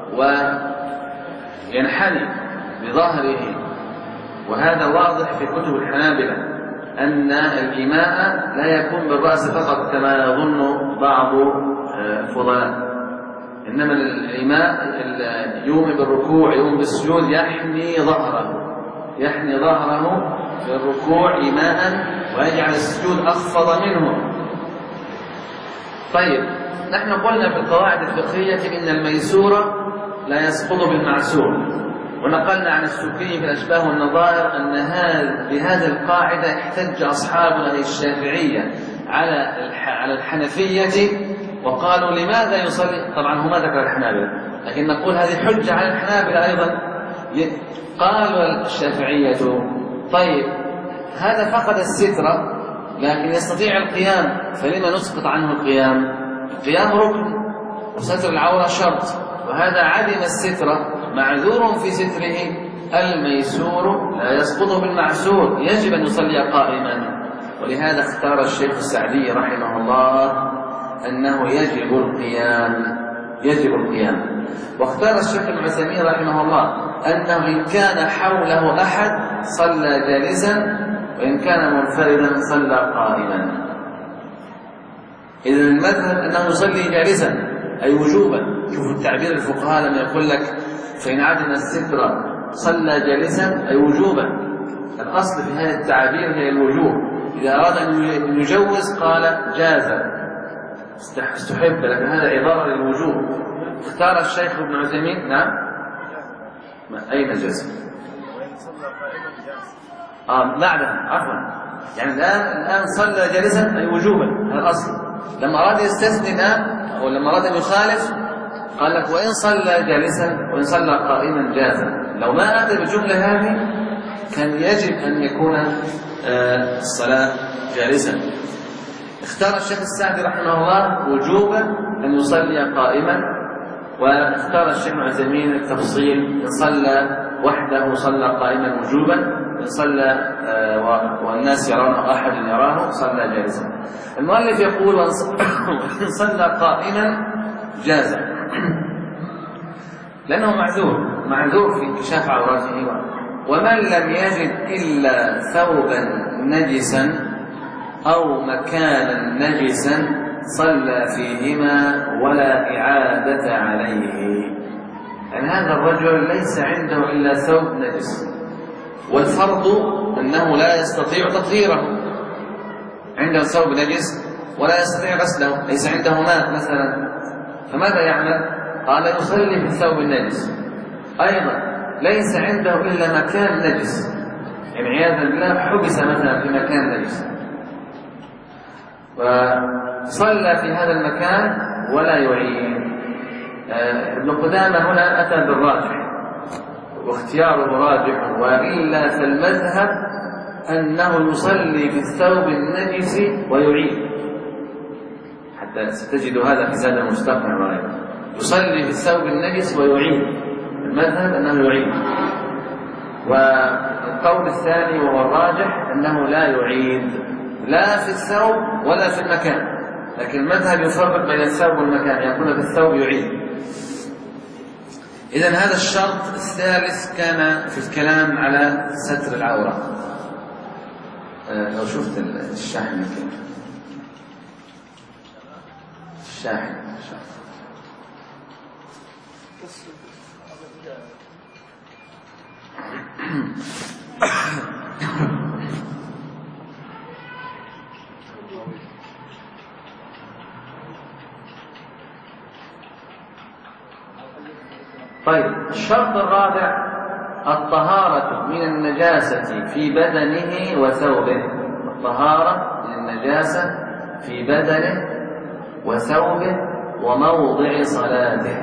وينحني بظهره. وهذا واضح في كتب الحنابلة أن الإيماء لا يكون بالرأس فقط كما يظن بعض الفضلاء، إنما الإيماء يومئ بالركوع يوم بالسجود يحني ظهره في الركوع إيماء، ويجعل السجود أخفض منه. طيب، نحن قلنا في القواعد الفقهية إن الميسور لا يسقط بالمعسور، ونقلنا عن السكي في الأشباه والنظائر أن بهذه القاعدة احتج أصحابنا الشافعية على الحنفية وقالوا لماذا يصلي. طبعا هو ما ذكر الحنابلة، لكن نقول هذه حجة على الحنابلة أيضا. قالوا الشافعية طيب هذا فقد الستر لكن يستطيع القيام، فلما نسقط عنه القيام؟ القيام ركن وستر العورة شرط، وهذا عدم الستر معذور في ستره. الميسور لا يسقط بالمعسور، يجب أن يصلي قائما. ولهذا اختار الشيخ السعدي رحمه الله أنه يجب القيام. واختار الشيخ ابن عثيمين رحمه الله أنه إن كان حوله أحد صلى جالسا، وإن كان منفردا صلى قائما. إذن المذهب أنه يصلي جالسا أي وجوبا. شوفوا التعبير الفقهاء لما يقول لك فإن عدم الستر صلى جالسا أي وجوبا. الأصل في هذه التعابير هي الوجوب. إذا أراد أن يجوز قال جاز، استحب، لكن هذا عبارة للوجوب. اختار الشيخ ابن عثيمين نعم أين جاز؟ بعدها عفوا، يعني الآن صلى جالسا أي وجوبا، هذا الأصل. لما أراد يستثني الآن أو لما أراد أن يخالف قال لك وإن صلى جالسا وإن صلى قائما جازا. لو ما أتى بالجملة هذه كان يجب أن يكون الصلاة جالسا. اختار الشيخ السعدي رحمه الله وجوبا أن يصلي قائما، واختار الشيخ عثيمين التفصيل، إن صلى وحده صلى قائما وجوبا، إن صلى والناس يرون أو أحد يراه صلى جالسا. المؤلف يقول وإن صلى قائما جاز، لأنه معذور في انكشاف عورته. ومن لم يجد إلا ثوبا نجسا أو مكانا نجسا صلى فيهما ولا إعادة عليه. يعني هذا الرجل ليس عنده إلا ثوب نجس، والفرض أنه لا يستطيع تطهيره. عنده ثوب نجس ولا يستطيع غسله، ليس عنده ماء مثلا، فماذا يعمل؟ قال يصلي في الثوب النجس. أيضا ليس عنده إلا مكان نجس، يعني عياذا بالله حبس مثلا في مكان نجس، وصلى في هذا المكان ولا يعيد. ابن قدامة هنا أتى بالراجح واختياره راجح، وإلا فالمذهب أنه يصلي في الثوب النجس ويعيد، حتى ستجد هذا في زاد المستقنع رأيه. يصلي في الثوب النجس ويعيد، المذهب أنه يعيد. والقول الثاني وهو الراجح أنه لا يعيد، لا في الثوب ولا في المكان، لكن المذهب يفرق بين الثوب والمكان، يقول في الثوب يعيد. إذن هذا الشرط الثالث كان في الكلام على ستر العورة. لو شفت الشاحن كيف الشاحن طيب، الشرط الرابع الطهارة من النجاسة في بدنه وثوبه. الطهارة من النجاسة في بدنه وثوبه وموضع صلاته.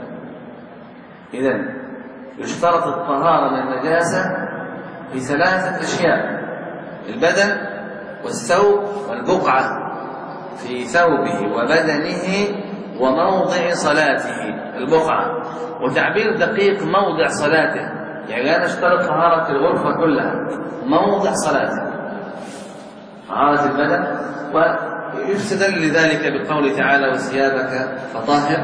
إذن يشترط الطهارة من النجاسة في ثلاثة أشياء: البدن والثوب والبقعة في ثوبه وبدنه وموضع صلاته. البقعة وتعبير دقيق موضع صلاته، يعني لا نشترط طهارة الغرفة كلها، موضع صلاته، طهارة البدن. ويستدل لذلك بقوله تعالى وثيابك فطهر،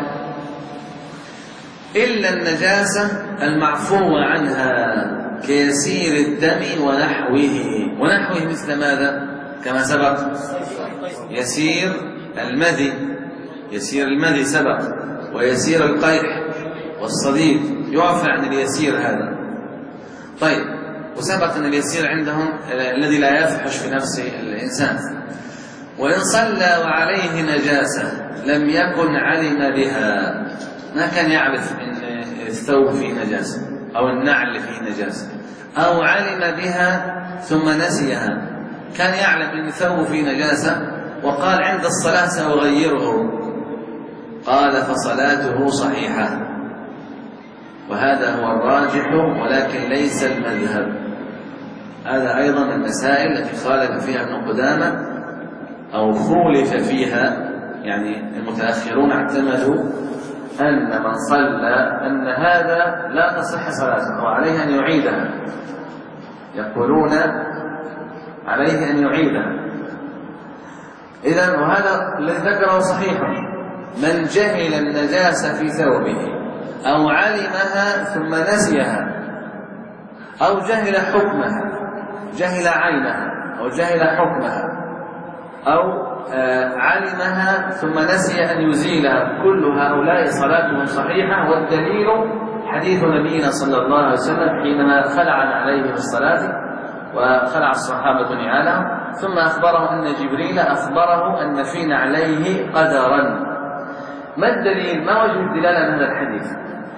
إلا النجاسة المعفو عنها كيسير الدم ونحوه. ونحوه مثل ماذا؟ كما سبق، يسير المذي، يسير المذي سبق، ويسير القيح والصديد يعفى عن اليسير هذا. طيب، وسبق أن اليسير عندهم الذي لا يفحش في نفس الإنسان. وإن صلى وعليه نجاسة لم يكن علم بها، ما كان يعرف أن الثوب فيه نجاسة أو النعل فيه نجاسة، أو علم بها ثم نسيها، كان يعلم أن الثوب فيه نجاسة وقال عند الصلاة سأغيره، قال فصلاته صحيحة. وهذا هو الراجح ولكن ليس المذهب. هذا أيضا المسائل التي خالف فيها ابن قدامة أو خولف فيها، يعني المتأخرون اعتمدوا أن من صلى أن هذا لا تصح صلاته وعليه أن يعيدها، يقولون عليه أن يعيدها. إذن وهذا الذي ذكره صحيح، من جهل النجاسة في ثوبه أو علمها ثم نسيها أو جهل حكمها، جهل عينها أو جهل حكمها أو علمها ثم نسي أن يزيلها، كل هؤلاء صلاتهم صحيحة. والدليل حديث نبينا صلى الله عليه وسلم حينما خلع عليه الصلاة وخلع الصحابة نعالهم، ثم أخبره أن جبريل أخبره أن في نعليه قدرا. ما الدليل؟ ما وجه الدلالة من هذا الحديث؟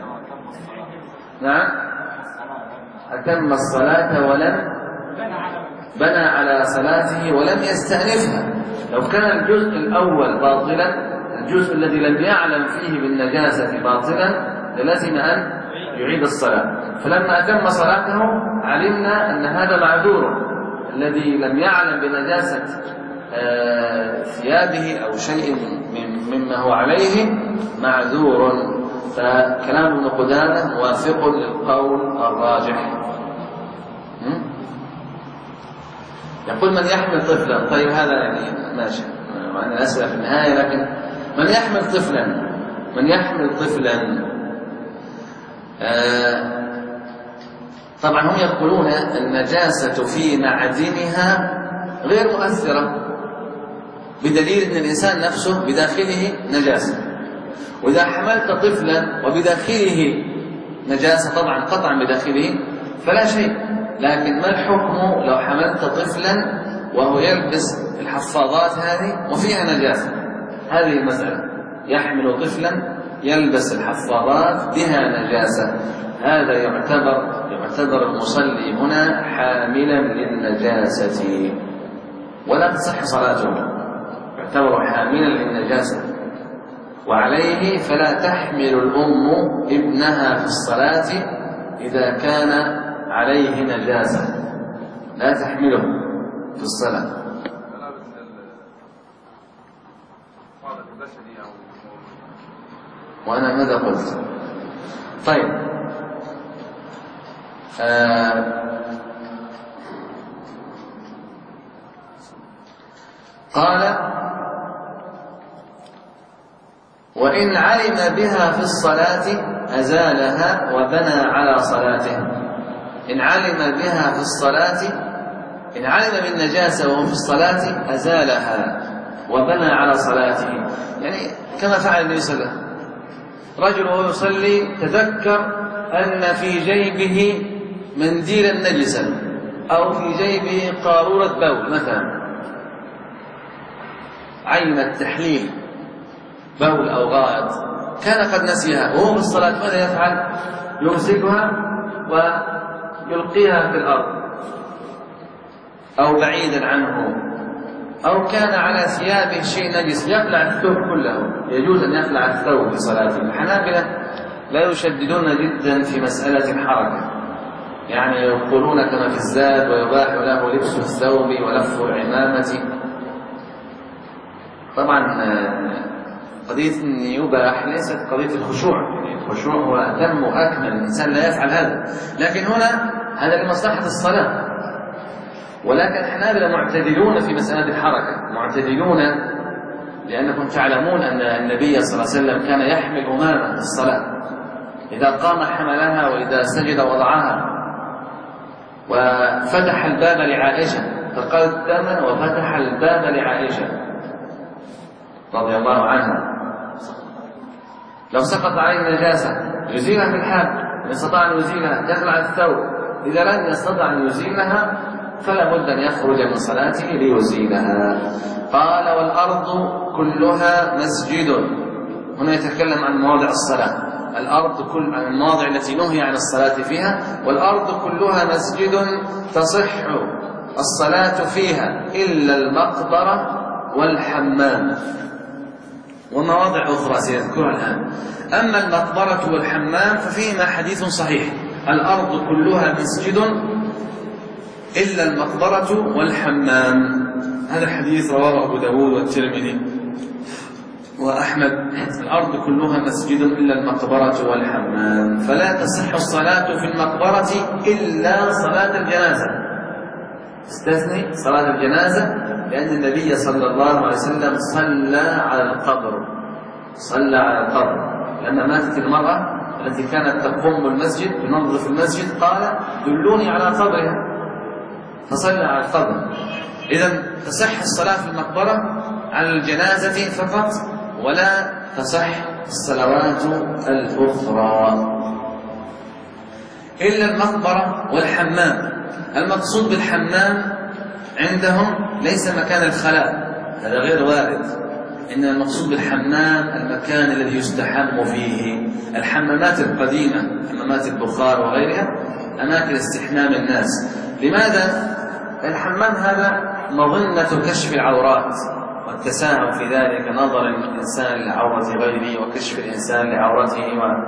نعم، أتم الصلاة ولم بنى على صلاته ولم يستأنفها. لو كان الجزء الأول باطلا، الجزء الذي لم يعلم فيه بالنجاسة باطلا، للزم أن يعيد الصلاة. فلما أتم صلاته علمنا أن هذا معذور، الذي لم يعلم بنجاسة ثيابه أو شيء مما هو عليه معذور. فكلام ابن قدامة موافق للقول الراجح. يقول من يحمل طفلا، طيب هذا يعني ماشي، وأنا أسأل في النهاية، لكن من يحمل طفلا، من يحمل طفلا طبعا هم يقولون النجاسة في معدنها غير مؤثرة، بدليل أن الإنسان نفسه بداخله نجاسة. وإذا حملت طفلا وبداخله نجاسة طبعا قطعا بداخله فلا شيء. لكن ما الحكم لو حملت طفلا وهو يلبس الحفاضات هذه وفيها نجاسة؟ هذه المسألة، يحمل طفلا يلبس الحفاضات بها نجاسة، هذا يعتبر المصلي هنا حاملا للنجاسة ولا تصح صلاته، يعتبر حاملا للنجاسة. وعليه فلا تحمل الأم ابنها في الصلاة إذا كان عليه نجاسة، لا تحمله في الصلاة. وأنا ماذا قلت؟ طيب، قال: وإن علم بها في الصلاة أزالها وبنى على صلاته. إن علم بها في الصلاة، إن علم بالنجاسة وهو في الصلاة أزالها وبنى على صلاته. يعني كما فعل النبي صلى الله عليه وسلم، رجل وهو يصلي تذكر أن في جيبه منديلا نجسا أو في جيبه قارورة بول مثلا، عين التحليل بول أو غائط، كان قد نسيها وهو في الصلاة، ماذا يفعل؟ يمسكها ويلقيها في الأرض أو بعيدا عنه، أو كان على ثيابه شيء نجس يقلع الثوب كله، يجوز أن يقلع الثوب في صلاته. الحنابلة لا يشددون جدا في مسألة الحركة، يعني يقولون كما في الزاد: ويباح له لبس الثوب ولف العمامة. طبعا قضية أن يباح ليست قضية الخشوع، يعني الخشوع هو أتم وأكمل، الإنسان لا يفعل هذا، لكن هنا هذا لمصلحة الصلاة. ولكن الحنابلة معتدلون في مسألة الحركة، معتدلون لأنكم تعلمون أن النبي صلى الله عليه وسلم كان يحمل أمامة في الصلاة، إذا قام حملها وإذا سجد وضعها، وفتح الباب لعائشة، تقدم وفتح الباب لعائشة رضي الله عنها. لو سقط عليه نجاسة يزيلها في الحال، إن استطاع أن يزيلها يخلع الثوب، إذا لم يستطع أن يزيلها فلا بد أن يخرج من صلاته ليزيلها. قال: والأرض كلها مسجد. هنا يتكلم عن مواضع الصلاة، الأرض كل عن المواضع التي نهي عن الصلاة فيها. والأرض كلها مسجد تصح الصلاة فيها إلا المقبرة والحمام، ومواضع أخرى سيذكرها الآن. أما المقبرة والحمام ففيهما حديث صحيح: الأرض كلها مسجد إلا المقبرة والحمام. هذا الحديث رواه أبو داود والترمذي وأحمد. الأرض كلها مسجد إلا المقبرة والحمام، فلا تصح الصلاة في المقبرة إلا صلاة الجنازة. استثني صلاة الجنازة لأن النبي صلى الله عليه وسلم صلى على القبر، صلى على القبر لما ماتت المرأة التي كانت تقوم المسجد تنظف المسجد، قال: دلوني على قبرها، فصلى على القبر. إذن تصح الصلاة في المقبرة على الجنازة فقط، ولا تصح الصلوات الأخرى إلا المقبرة والحمام. المقصود بالحمام عندهم ليس مكان الخلاء، هذا غير وارد، إن المقصود بالحمام المكان الذي يستحم فيه. الحمامات القديمة، حمامات البخار وغيرها، أماكن استحمام الناس. لماذا؟ الحمام هذا مظنة كشف العورات والتساهل في ذلك، نظر الإنسان لعورة غيره وكشف الإنسان لعورته.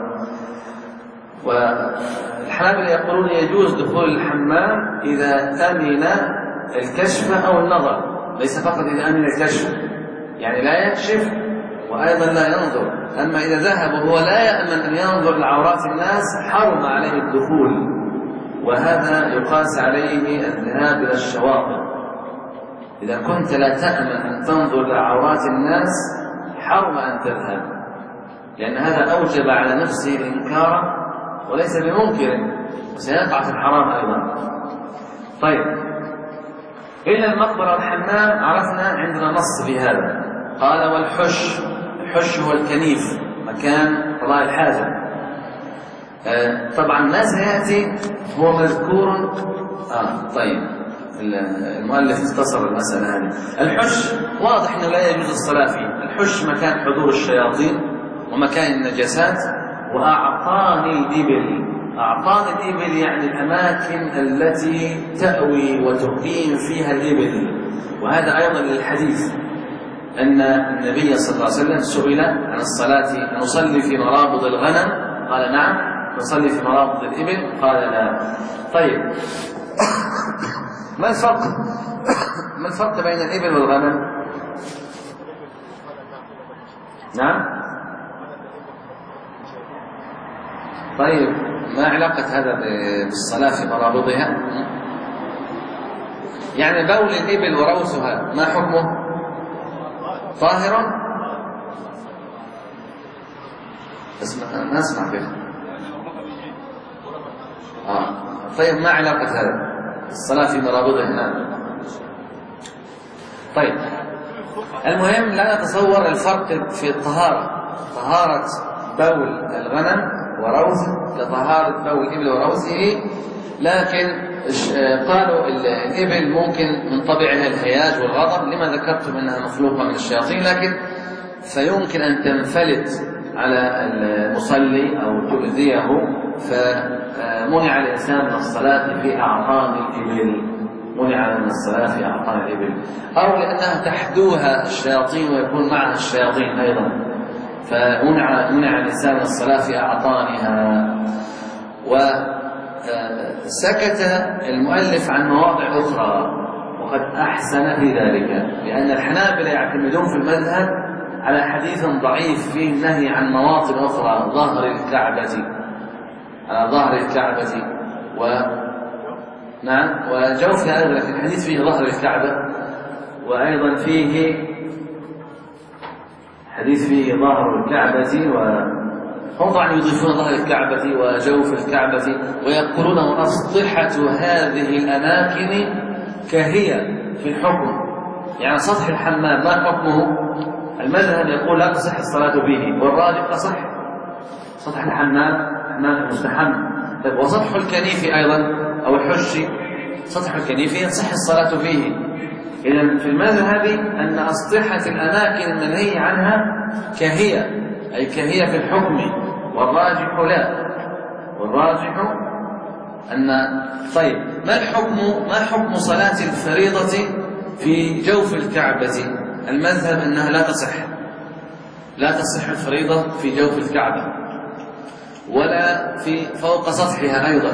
والحنابلة يقولون يجوز دخول الحمام إذا أمن الكشف أو النظر، ليس فقط إذا أمن الكشف، يعني لا يكشف وأيضا لا ينظر. أما إذا ذهب وهو لا يأمن أن ينظر لعورات الناس حرم عليه الدخول، وهذا يقاس عليه الذهاب إلى الشواطئ. إذا كنت لا تأمن أن تنظر لعورات الناس حرم أن تذهب، لأن هذا أوجب على نفسه الإنكار وليس بمنكر، وسيقع في الحرام أيضا. طيب، إلا المقبرة والحمام عرفنا عندنا نص في هذا. قال: والحش. الحش هو الكنيف، مكان قضاء الحاجة. طبعا ما سيأتي هو مذكور. طيب، المؤلف اختصر المسألة هذه. الحش واضح أنه لا يجوز الصلاة فيه. الحش مكان حضور الشياطين ومكان النجاسات. وأعطان الإبل. أعطان الإبل يعني الأماكن التي تأوي وتقيم فيها الإبل. وهذا أيضا للحديث أن النبي صلى الله عليه وسلم سئل عن الصلاة: نصلي في مرابض الغنم؟ قال: نعم. نصلي في مرابض الإبل؟ قال: لا. طيب، ما الفرق بين الإبل والغنم؟ نعم. طيب، ما علاقة هذا بالصلاة في مرابضها؟ يعني بول الإبل وروثها ما حكمه؟ طاهرا ما اسمع كيف طيب ما علاقة هذا الصلاة في مرابضها هنا. طيب المهم لا نتصور الفرق في الطهارة، طهارة بول الغنم وروثه كطهارة بول الإبل وروثه، لكن قالوا الإبل ممكن من طبعها الهياج والغضب لما ذكرتم أنها مخلوقة من الشياطين، لكن فيمكن أن تنفلت على المصلي أو تؤذيه، فمنع الإنسان من الصلاة في أعطان الإبل، منع من الصلاة في أعطان الإبل، أو لأنها تحدوها الشياطين ويكون معها الشياطين أيضا، فمنع الإنسان من الصلاة في أعطانها. وسكت المؤلف عن مواضع أخرى وقد أحسن في ذلك، لأن الحنابلة يعتمدون في المذهب على حديث ضعيف فيه النهي عن مواطن أخرى، ظهر الكعبة، على ظهر الكعبة نعم وجوفها أيضا، لكن الحديث فيه ظهر الكعبة، وأيضا فيه حديث فيه ظهر الكعبة، وهم طبعا يضيفون ظهر الكعبة وجوف الكعبة، ويقولون وأسطحة هذه الأماكن كهي في الحكم، يعني سطح الحمام ما حكمه؟ المذهب يقول لا تصح الصلاة به، والراجح تصح سطح الحمام المستحم. طيب وسطح الكنيف أيضا أو الحش، سطح الكنيف يصح الصلاة فيه. إذن في المذهب أن أسطحة الأماكن المنهي عنها كهي، أي كهي في الحكم، والراجح لا، والراجح أن طيب ما حكم صلاة الفريضة في جوف الكعبة؟ المذهب أنها لا تصح الفريضة في جوف الكعبة ولا في فوق سطحها أيضا.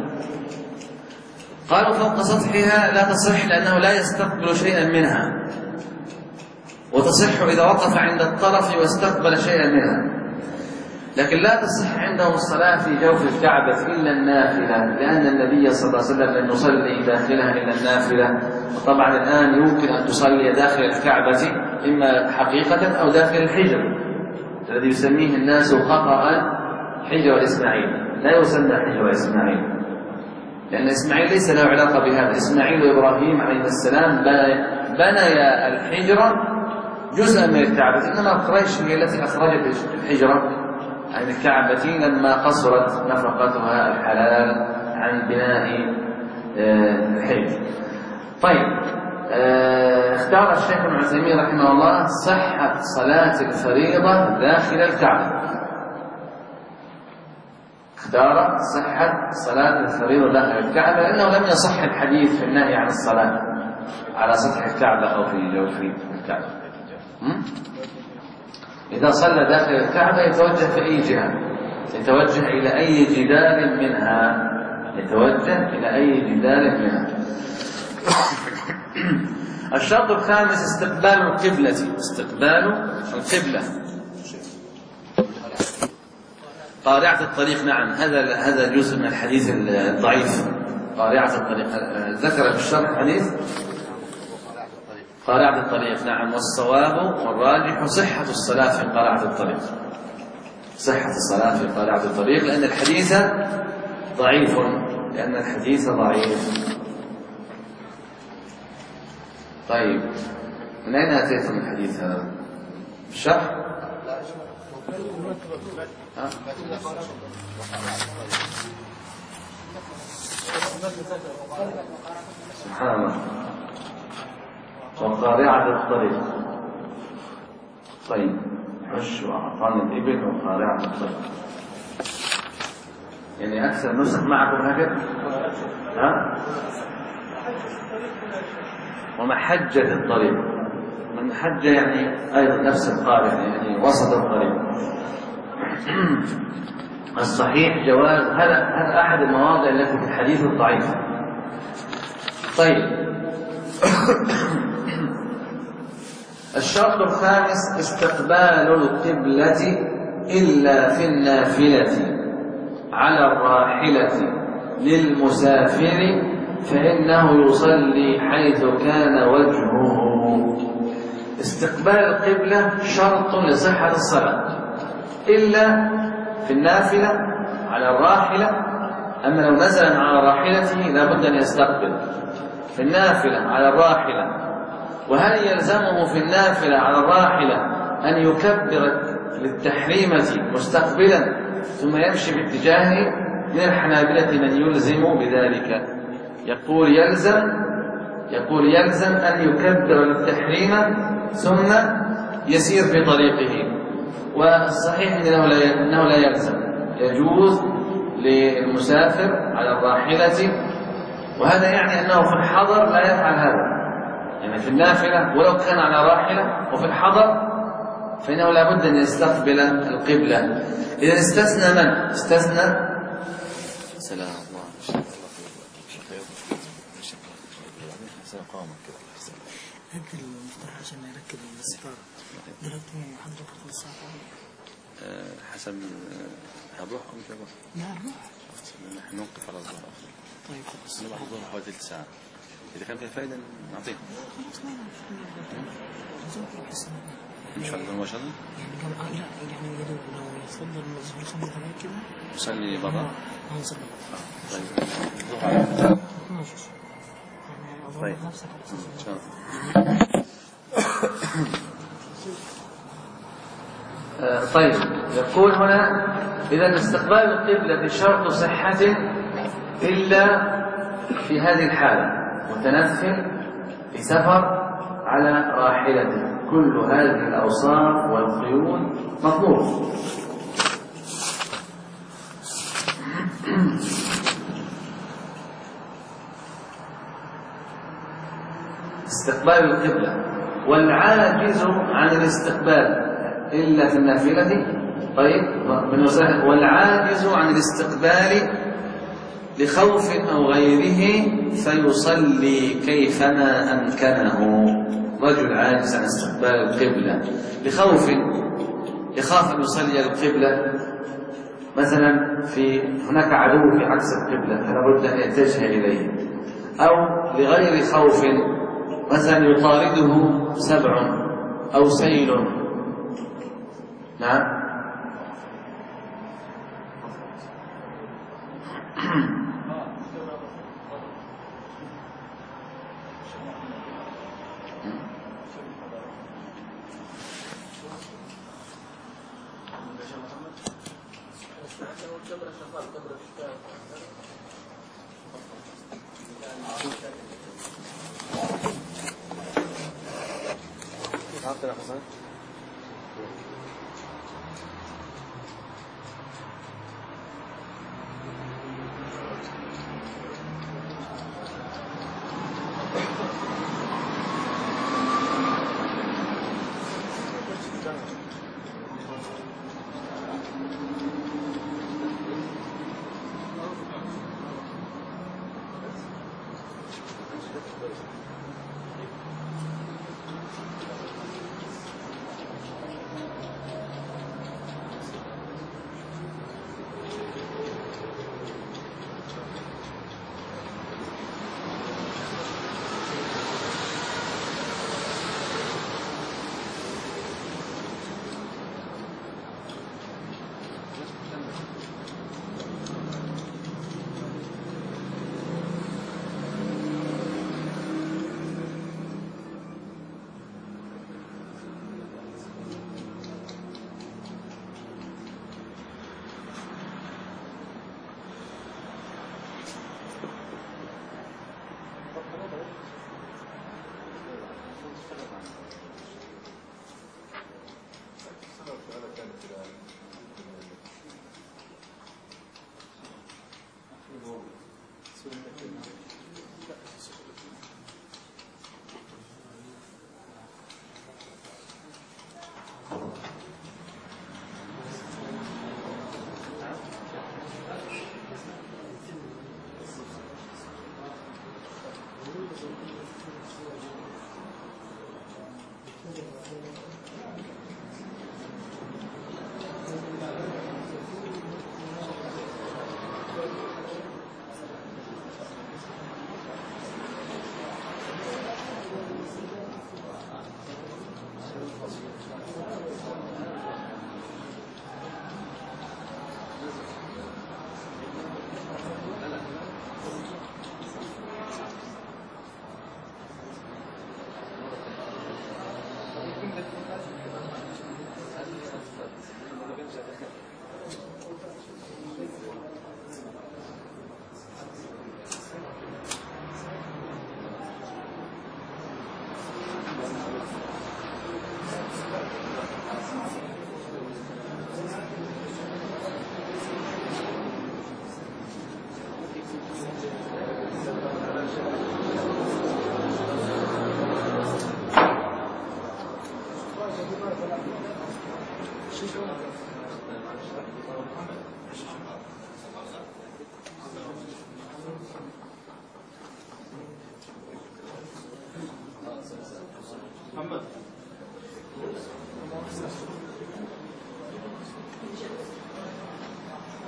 قالوا فوق سطحها لا تصح لأنه لا يستقبل شيئا منها، وتصح إذا وقف عند الطرف واستقبل شيئا منها، لكن لا تصح عندهم الصلاة في جوف الكعبة إلا النافلة، لأن النبي صلى الله عليه وسلم لم يصلي داخلها إلا النافلة. وطبعا الآن يمكن أن تصلي داخل الكعبة إما حقيقة أو داخل الحجر الذي يسميه الناس خطأ حجر إسماعيل، لا يسمى حجر إسماعيل لأن إسماعيل ليس له علاقة بهذا. إسماعيل وإبراهيم عليه السلام بنيا الحجر جزءا من الكعبة، إنما قريش هي التي أخرجت الحجرة عن الكعبة لما قصرت نفقتها الحلال عن بناء الحجر. طيب اختار الشيخ ابن عثيمين رحمه الله صحة صلاة الفريضة داخل الكعبة، اختار صحة صلاة الفريضة داخل الكعبة لأنه لم يصح الحديث في النهي عن الصلاة على سطح الكعبة أو في جوف الكعبة. إذا صلى داخل الكعبة يتوجه في أي جهة؟ يتوجه إلى أي جدار منها، يتوجه إلى أي جدار منها. الشرط الخامس استقبال القبلة، استقبال القبلة. قارعة الطريق، نعم هذا جزء من الحديث الضعيف. قارعة الطريق ذكر في الشرح حديث قارعة الطريق، نعم، والصواب والراجح صحة الصلاة في قارعة الطريق، صحة الصلاة في قارعة الطريق لأن الحديث ضعيف، لأن الحديث ضعيف. طيب من أين أتيتم الحديث هذا؟ في الشرح؟ سبحان الله. وقارعة الطريق. طيب حش وأعطان الإبل وقارعة الطريق، يعني أكثر نسخ معكم هكذا؟ ها؟ ومحجة الطريق، من حجة يعني أيضا نفس القارع، يعني وسط الطريق. الصحيح جواز، هذا أحد المواضع التي في الحديث الضعيف. طيب الشرط الخامس استقبال القبلة إلا في النافلة على الراحلة للمسافر فإنه يصلي حيث كان وجهه. استقبال القبلة شرط لصحة الصلاة إلا في النافلة على الراحلة. أما لو نزل على راحلته لا بد أن يستقبل في النافلة على الراحلة. وهل يلزمه في النافلة على الراحلة أن يكبر للتحريمة مستقبلا ثم يمشي باتجاهه؟ من الحنابلة من يلزم بذلك، يقول يلزم أن يكبر للتحريم ثم يسير في طريقه. والصحيح أنه لا يلزم، يجوز للمسافر على الراحلة. وهذا يعني أنه في الحضر لا يفعل هذا، يعني في النافلة ولو كان على راحلة، وفي الحضر فإنه لا بد أن يستقبل القبلة. إذا استثنى من؟ استثنى سلام الله هذا المفتاح عشان يركب الستارة دلوقتي حضرتك في الساعة حسب هنروح أو مش هنروح؟ لا نروح نوقف على الظهر. طيب خلاص نبقى الظهر حوالي تلت ساعة، إذا كان فيها فايدة نعطيها. مش فايدة مباشرة؟ يعني قال لا يعني يدوب لو يفضل نصبر 5 دقايق كده نصلي برا؟ نصلي طيب ماشي. طيب نفسك إن شاء الله. طيب يقول هنا إذا استقبال القبلة بشرط صحة إلا في هذه الحالة: متنفل في سفر على راحلته. كل هذه الأوصاف والقيود مطلوب. استقبال القبلة والعاجز عن الاستقبال إلا في النافلة. طيب والعاجز عن الاستقبال لخوف أو غيره فيصلي كيفما أمكنه. رجل عاجز عن استقبال القبلة لخوف، يخاف أن يصلي القبلة مثلا هناك عدو في عكس القبلة فلا بد أن يتجه إليه، أو لغير خوف مثلا يطارده سبع أو سيل. نعم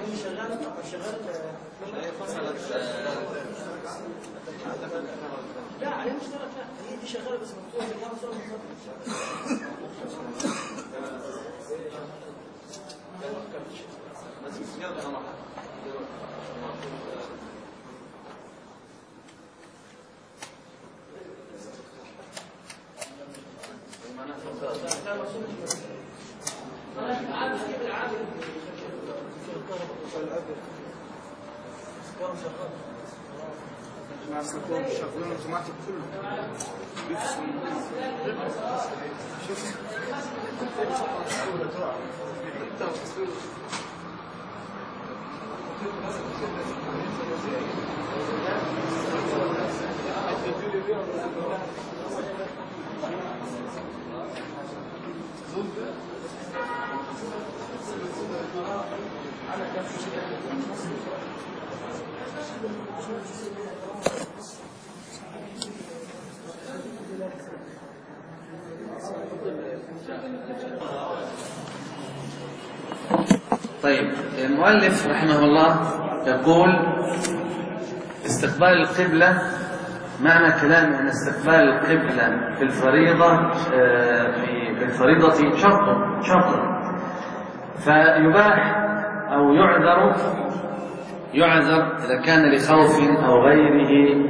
لا عليه مشترك، لا هي دي شغاله بس مفتوحه بالله مع السكون شغلون اوتوماتيك كله بيفصل. شوف طيب، المؤلف رحمه الله يقول استقبال القبلة، معنى كلامه أن استقبال القبلة في الفريضة في الفريضة شرط، فيباح أو يعذر إذا كان لخوف أو غيره،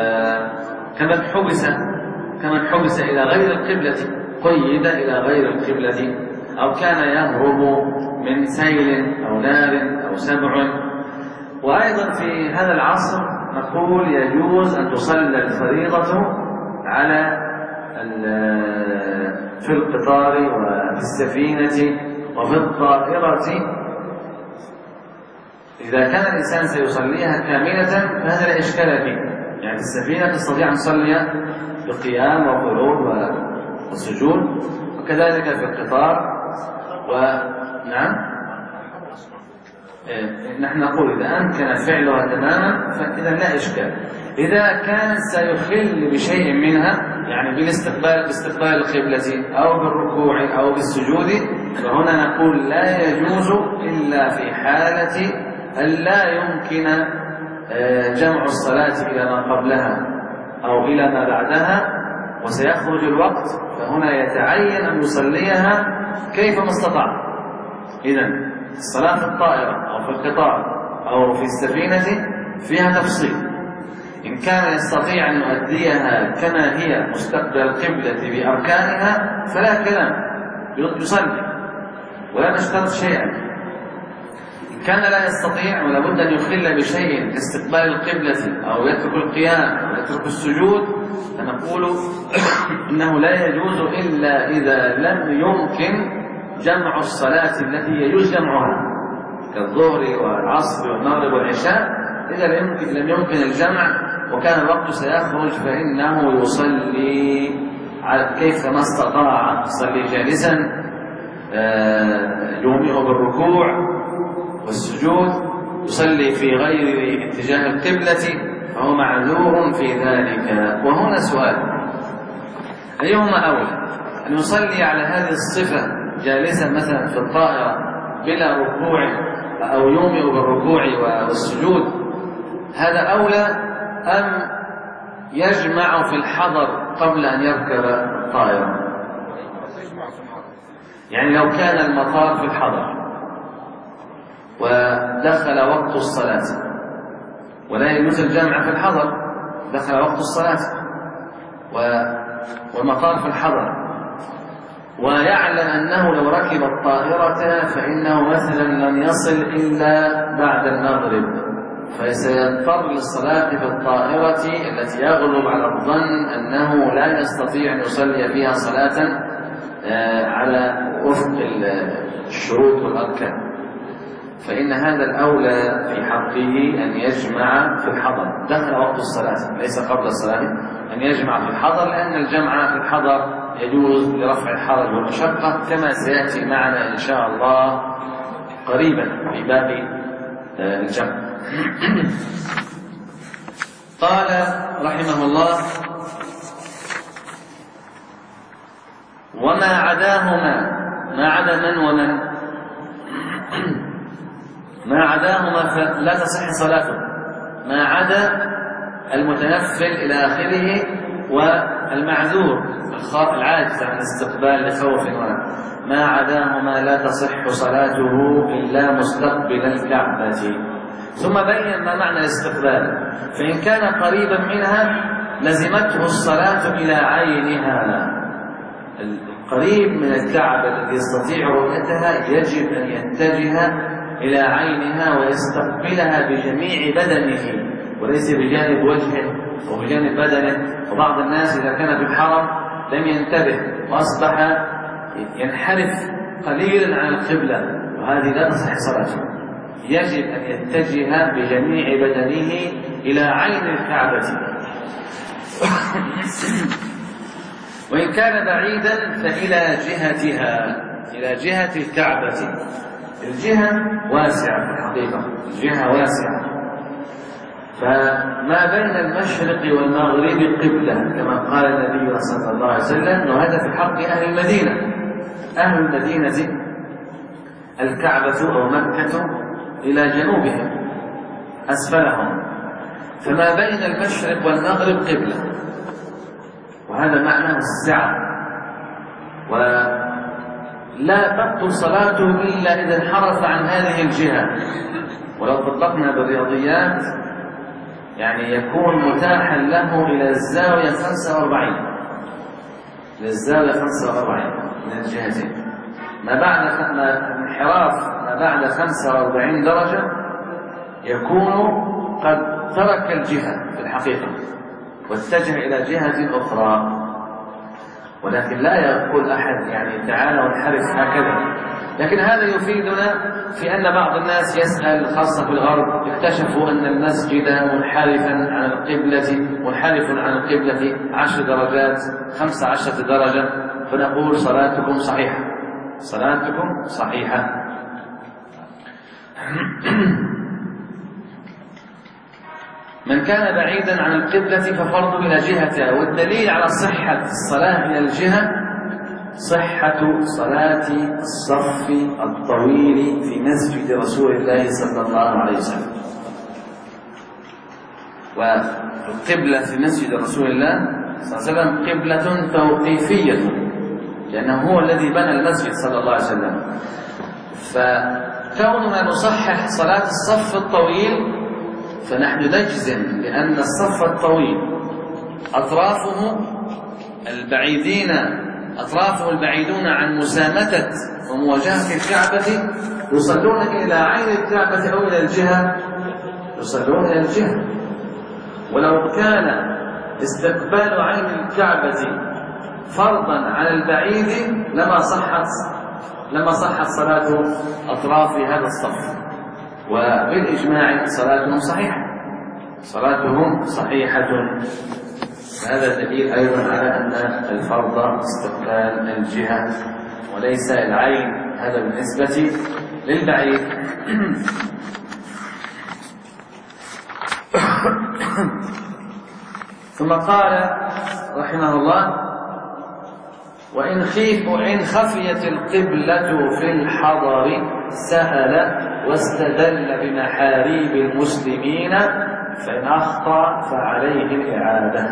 كمن حبس إلى غير القبلة، قيد إلى غير القبلة، أو كان يهرب من سيل أو نار أو سبع. وأيضا في هذا العصر نقول يجوز أن تصلى الفريضة في القطار وفي السفينة وفي الطائرة. إذا كان الإنسان سيصليها كاملة فهذا لا إشكال فيه، يعني في السفينة تستطيع أن تصلي بقيام وقعود وسجود، وكذلك في القطار. ونعم نحن نقول إذا أمكن فعلها تماما فإذا لا إشكال. إذا كان سيخل بشيء منها، يعني باستقبال القبلة أو بالركوع أو بالسجود، فهنا نقول لا يجوز إلا في حالة أن لا يمكن جمع الصلاة إلى ما قبلها أو إلى ما بعدها وسيخرج الوقت، فهنا يتعين أن يصليها كيفما استطاع. إذن الصلاة في الطائرة أو في القطار أو في السفينة فيها تفصيل. إن كان يستطيع أن يؤديها كما هي مستقبل القبلة بأركانها فلا كلام، يصلي ولا نشترط شيئا. إن كان لا يستطيع ولا بد أن يخل بشيء كاستقبال القبلة أو يترك القيام أو يترك السجود، فنقول إنه لا يجوز إلا إذا لم يمكن جمع الصلاة التي يجوز جمعها كالظهر والعصر والمغرب والعشاء. إذا لم يمكن الجمع وكان الوقت سيخرج فإنه يصلي كيفما استطاع، يصلي جالسا يومئ بالركوع والسجود، يصلي في غير اتجاه القبلة، فهو معذور في ذلك. وهنا سؤال: أيهما أولى، أن يصلي على هذه الصفة جالسا مثلا في الطائرة بلا ركوع أو يومئ بالركوع والسجود، هذا أولى، أم يجمع في الحضر قبل أن يركب الطائرة؟ يعني لو كان المطار في الحضر ودخل وقت الصلاة ولا يجوز الجمع في الحضر، دخل وقت الصلاة والمطار في الحضر، ويعلم أنه لو ركب الطائرة فإنه مثلا لم يصل إلا بعد المغرب، فسيضطر للصلاة في الطائرة التي يغلب على الظن أنه لا يستطيع أن يصلي فيها صلاة على وفق الشروط والأركان، فإن هذا الأولى في حقه أن يجمع في الحضر. دخل وقت الصلاة ليس قبل الصلاة، أن يجمع في الحضر، لأن الجمع في الحضر يجوز لرفع الحرج والمشقة كما سيأتي معنا إن شاء الله قريبا في باب الجمع. قال رحمه الله: وما عداهما، ما عدا من ومن؟ ما عداهما فلا تصح صلاته، ما عدا المتنفل إلى آخره والمعذور العاجز عن الاستقبال لخوف ما عداهما لا تصح صلاته إلا مستقبل الكعبة. ثم بين ما معنى الاستقبال، فإن كان قريبا منها لزمته الصلاة إلى عينها. القريب من الكعبة الذي يستطيع رؤيتها يجب أن يتجه إلى عينها ويستقبلها بجميع بدنه وليس بجانب وجهه وبجانب بدنه. وبعض الناس إذا كان في الحرم لم ينتبه وأصبح ينحرف قليلا عن القبلة، وهذه لا تصح صلاته. يجب أن يتجه بجميع بدنه إلى عين الكعبة. وإن كان بعيدا فإلى جهتها، إلى جهة الكعبة. الجهة واسعة في الحقيقة، الجهة واسعة، فما بين المشرق والمغرب قبلة كما قال النبي صلى الله عليه وسلم. وهذا في حق أهل المدينة. أهل المدينة الكعبة أو مكة إلى جنوبهم أسفلهم، فما بين المشرق والمغرب قبلة، وهذا معناه السعة. ولا تبطل صلاته إلا إذا انحرف عن هذه الجهة. ولو طبقنا بالرياضيات يعني يكون متاحا له إلى الزاوية 45، إلى الزاوية 45 من الجهتين. ما بعد انحراف ما بعد 45 درجة يكون قد ترك الجهة في الحقيقة واتجه إلى جهة أخرى. ولكن لا يقول أحد يعني تعالى وانحرف هكذا. لكن هذا يفيدنا في أن بعض الناس يسأل، خاصة في الغرب، اكتشفوا أن المسجد منحرف عن القبلة 10 درجات 15 درجة، فنقول صلاتكم صحيحة، صلاتكم صحيحة. من كان بعيدا عن القبلة ففرض إلى جهتها. والدليل على صحة الصلاة إلى الجهة صحة صلاة الصف الطويل في مسجد رسول الله صلى الله عليه وسلم. والقبلة في مسجد رسول الله صلى الله عليه وسلم قبلة توقيفية، لأنه هو الذي بنى المسجد صلى الله عليه وسلم. فكوننا نصحح صلاة الصف الطويل فنحن نجزم بأن الصف الطويل أطرافه البعيدون عن مسامتة ومواجهة الكعبة يصلون إلى عين الكعبة أو إلى الجهة، يصلون إلى الجهة. ولو كان استقبال عين الكعبة فرضا على البعيد لما صحت صلاة أطراف هذا الصف. وبالإجماع صلاتهم صحيحة. هذا دليل أيضا على أن الفرض استقبال الجهة وليس العين، هذا بالنسبة للبعيد. ثم قال رحمه الله: وإن خفيت القبلة في الحضر سأل واستدل بمحاريب المسلمين فإن أخطأ فعليه الإعادة.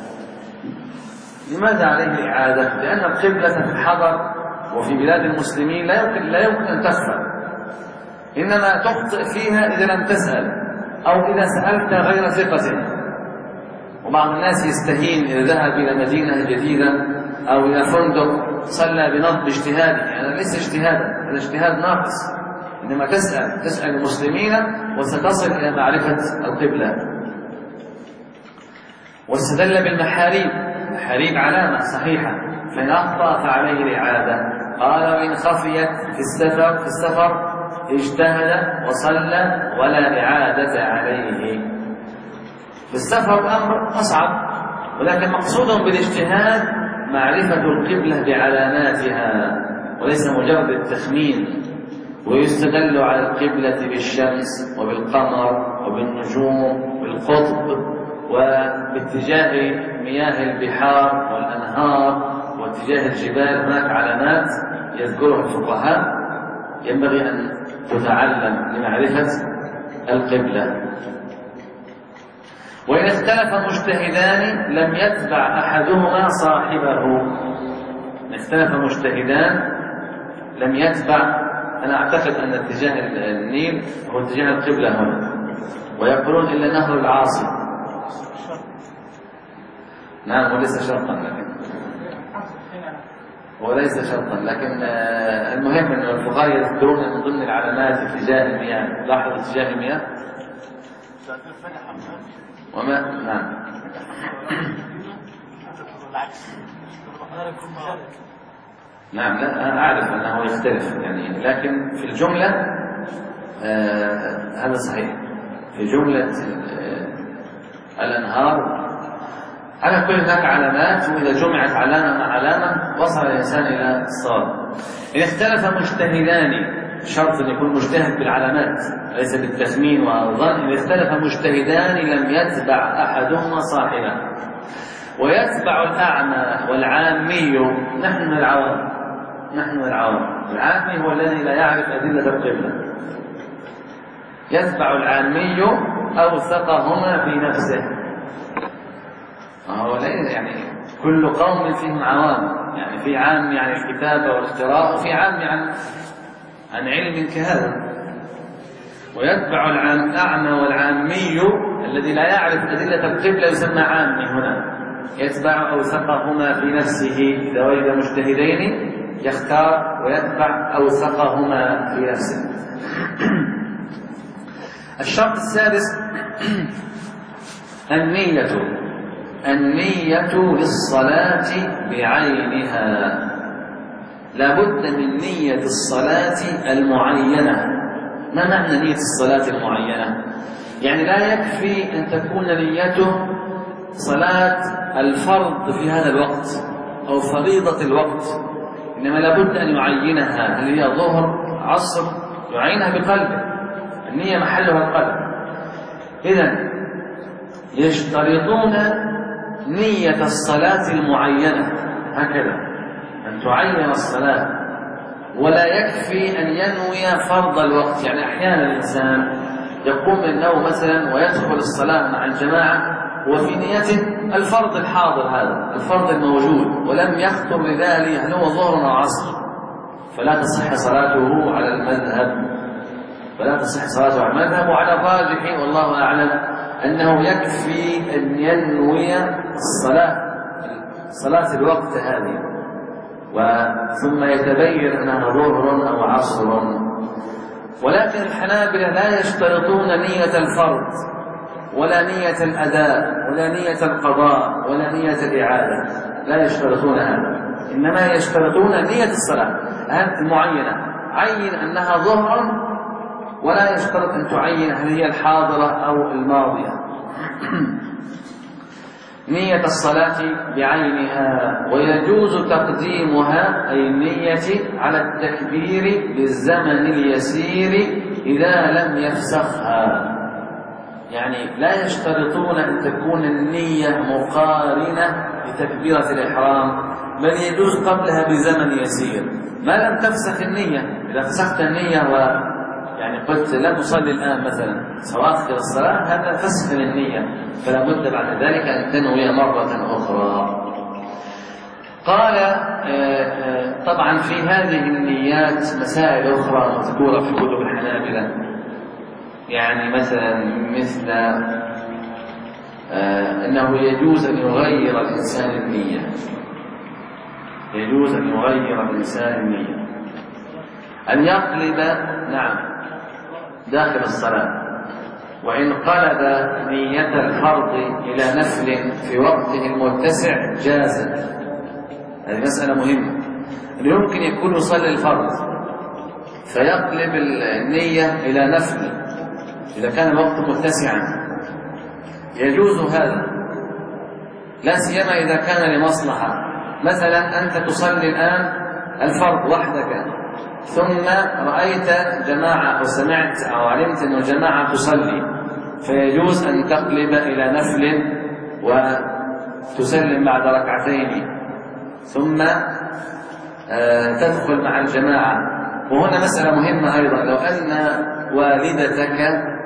لماذا عليه الإعادة؟ لأن القبلة في الحضر وفي بلاد المسلمين لا يمكن أن تخفى، إنما تخطئ فيها إذا لم تسأل أو إذا سألت غير ثقة. وبعض الناس يستهين إذا ذهب إلى مدينة جديدة أو إلى فندق صلى بنضب اجتهادي، يعني ليس اجتهادا، هذا اجتهاد ناقص. إنما تسأل المسلمين وستصل إلى معرفة القبلة. واستدل بالمحاريب، محاريب علامة صحيحة، فإن أخطأ فعليه الإعادة. قال: وإن خفيت في السفر اجتهد وصلى ولا إعادة عليه. في السفر الأمر أصعب، ولكن مقصود بالاجتهاد معرفة القبلة بعلاماتها وليس مجرد التخمين. ويستدل على القبلة بالشمس وبالقمر وبالنجوم والقطب وباتجاه مياه البحار والأنهار واتجاه الجبال. هناك علامات يذكرها الفقهاء ينبغي أن تتعلم لمعرفة القبلة. وإن اختلف مجتهدان لم يتبع أحدهما صاحبه. إن اختلف مجتهدان لم يتبع، أنا أعتقد أن اتجاه النيل هو اتجاه القبلة هنا، ويقولون إلا نهر العاصي. نعم وليس شرطا، لكن وليس شرطا، لكن المهم أن الفقهاء يذكرون من ضمن العلامات اتجاه المياه. لاحظ اتجاه المياه وما نعم نعم لا أنا أعرف أنه يختلف يعني، لكن في الجملة هذا صحيح. في جملة الأنهار على كل هناك علامات، وإذا جمعت علامة مع علامة وصل الإنسان إلى الصواب. إن اختلف مجتهدان، شرط أن يكون مجتهد بالعلامات ليس بالتخمين والظن. إن اختلف مجتهدان لم يتبع أحدهما صاحبه. ويتبع الأعمى والعامي. نحن العوام، العامي هو الذي لا يعرف أدلة القبلة. يتبع العامي أوثقهما في نفسه. يعني كل قوم فيهم عوام، يعني في عام يعني الكتابة والقراءة، وفي عام عن علم كهذا. ويتبع الأعمى والعامي الذي لا يعرف أدلة القبلة يسمى عامي هنا. يتبع أوثقهما في نفسه. إذا وجد مجتهدين يختار ويتبع أوثقهما في نفسه. الشرط السادس النية للصلاة بعينها. لا بد من نية الصلاة المعينة. ما معنى نية الصلاة المعينة؟ يعني لا يكفي أن تكون نيته صلاة الفرض في هذا الوقت أو فريضة الوقت، إنما لا بد أن يعينها. هل هي ظهر عصر؟ يعينها بقلبه. النية محلها القلب. إذن يشترطون نية الصلاة المعينة، هكذا أن تعين الصلاة. ولا يكفي أن ينوي فرض الوقت. يعني أحيانا الإنسان يقوم من النوم مثلا ويدخل الصلاة مع الجماعة وفي نيته الفرض الحاضر، هذا الفرض الموجود، ولم يخطر لذلك هل هو ظهر أو عصر، فلا تصح صلاته على المذهب. وعلى الراجح والله أعلم أنه يكفي أن ينوي صلاة الوقت هذه، ثم يتبين أنها ظهر أو عصر. ولكن الحنابلة لا يشترطون نية الفرض ولا نية الأداء ولا نية القضاء ولا نية الإعادة، لا يشترطون هذا، إنما يشترطون نية الصلاة المعينة. عين أنها ظهر، ولا يشترط أن تعين هل هي الحاضرة أو الماضية. نية الصلاة بعينها. ويجوز تقديمها أي النية على التكبير بالزمن اليسير إذا لم يفسخها. يعني لا يشترطون أن تكون النية مقارنة بتكبيرة الإحرام، بل يجوز قبلها بزمن يسير ما لم تفسخ النية. إذا فسخت النية يعني قلت لا تصلي الآن مثلا سواء الصلاة، هذا فسخ للنية، فلا بد بعد ذلك أن تنوي مرة أخرى. قال طبعا في هذه النيات مسائل أخرى مذكورة في كتب الحنابلة، يعني مثلا مثل أنه يجوز أن يغير الإنسان النية. يجوز أن يغير الإنسان النية، أن يقلب نعم داخل الصلاة، وإن قلب نية الفرض إلى نفل في وقته المتسع جازت. هذه مسألة مهمة. يمكن يكون يصلي الفرض فيقلب النية إلى نفل إذا كان الوقت متسعا، يجوز هذا، لا سيما إذا كان لمصلحة. مثلا أنت تصلي الآن الفرض وحدك، ثم رأيت جماعة أو سمعت أو علمت أن الجماعة تصلي، فيجوز أن تقلب إلى نفل وتسلم بعد ركعتين، ثم تدخل مع الجماعة وهنا مسألة مهمة أيضا، لو أن والدتك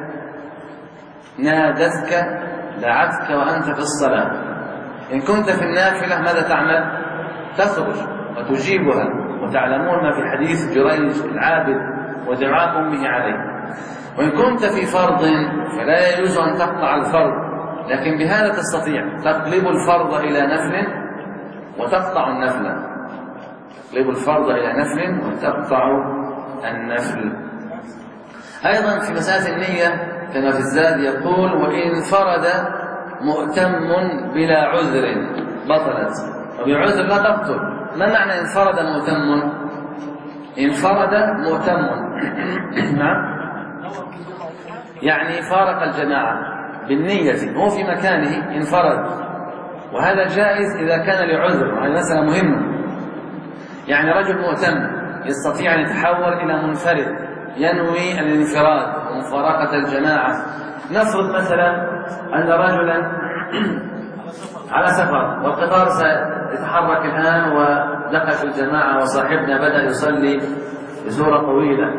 نادتك دعتك وأنت في الصلاة، إن كنت في النافلة ماذا تعمل؟ تخرج وتجيبها، وتعلمون ما في حديث جريج العابد ودعاء أمه عليه. وإن كنت في فرض فلا يجوز أن تقطع الفرض، لكن بهذا تستطيع تقلب الفرض إلى نفل وتقطع النفل، تقلب الفرض إلى نفل وتقطع النفل. أيضا في مسألة النية كما في الزاد يقول: وإن انفرد مؤتم بلا عذر بطلت، وبعذر لا تبطل. ما معنى انفرد مؤتم؟ انفرد مؤتم نعم، يعني فارق الجماعة بالنية، هو في مكانه انفرد، وهذا جائز إذا كان لعذر، وهذه مسألة مهمة. يعني رجل مؤتم يستطيع أن يتحول إلى منفرد ينوي الانفراد ومفارقة الجماعة. نفرض مثلا أن رجلا على سفر والقطار سيتحرك الآن ودخل في الجماعة وصاحبنا بدأ يصلي بصورة طويلة،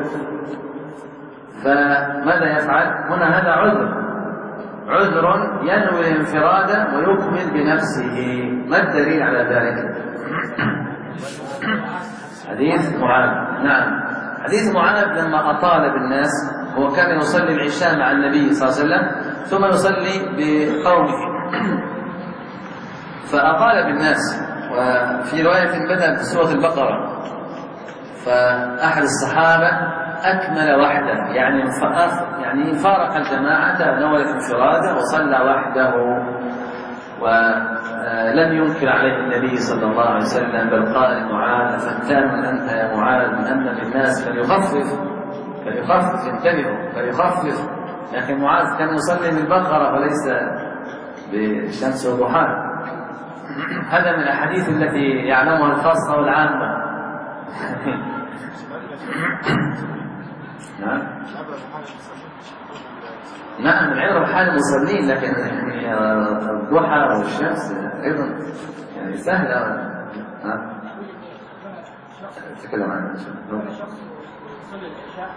فماذا يفعل؟ هنا هذا عذر ينوي الانفراد ويكمل بنفسه. ما الدليل على ذلك؟ حديث معاذ. نعم، حديث معاذ لما أطال بالناس، هو كان يصلي العشاء مع النبي صلى الله عليه وسلم ثم يصلي بقومه فأطال بالناس. وفي رواية بدأ بسورة البقرة، فأحد الصحابة أكمل وحده، يعني فارق الجماعة نوى الانفراد وصلى وحده، ولم ينكر عليه النبي صلى الله عليه وسلم، بل قال لمعاذ: فتان أنت يا معاذ من أن للناس فليخفف انتبهوا فليخفف. لكن معاذ كان يصلي بالبقرة وليس بالشمس والضحى. هذا من الأحاديث التي يعلمها الخاصة والعامة. نعم العبرة بحال المصلين، لكن الضحى والشمس أيضا يعني سهلة. تكلم عنها صلي العشاء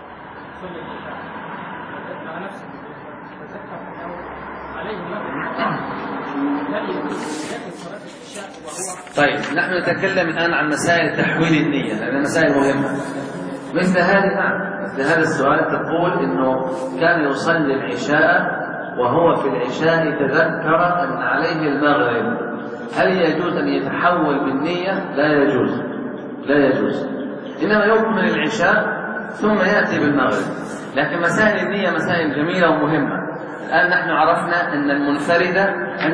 مع نفسه تذكر أنه عليه لا يجوز لكن صلاة العشاء وهو. طيب نحن نتكلم الآن عن مسائل تحويل النية، لأن مسائل مهمة. مثل هذه مثل هذا السؤال تقول إنه كان يصلي العشاء وهو في العشاء تذكر أن عليه المغرب، هل يجوز أن يتحول بالنية؟ لا يجوز، إنما يكمل العشاء ثم يأتي بالمغرب. لكن مسائل النية مسائل جميلة ومهمة. الآن نحن عرفنا أن المنفردة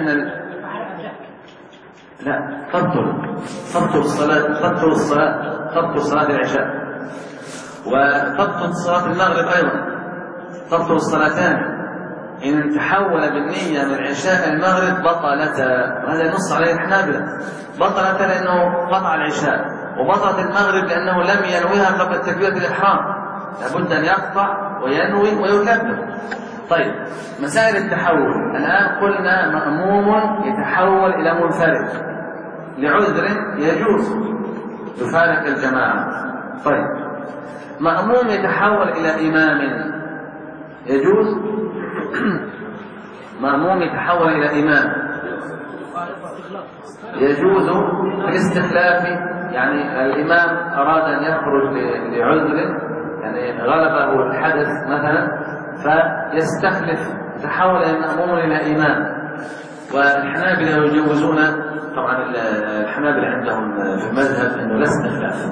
لا تبطل صلاة العشاء، وتبطل صلاة المغرب أيضا، تبطل الصلاتان إن تحول بالنية من العشاء المغرب بطلتا. وهذا نص عليه الحنابلة، بطلتا لأنه قطع العشاء، وبطلت المغرب لأنه لم ينويها قبل تكبيرة الإحرام، لابد أن يقطع وينوي ويكبر. طيب مسائل التحول، الآن قلنا مأموم يتحول إلى منفرد لعذر يجوز يفارق الجماعة. طيب مأموم يتحول إلى إمام يجوز؟ مأموم يتحول إلى إمام يجوز بالاستخلاف، يعني الإمام أراد أن يخرج لعذر، يعني غلبه الحدث مثلا فيستخلف يتحول المأموم إلى إمام. والحنابلة يجوزون، طبعا الحنابلة عندهم في المذهب أنه لا استخلاف،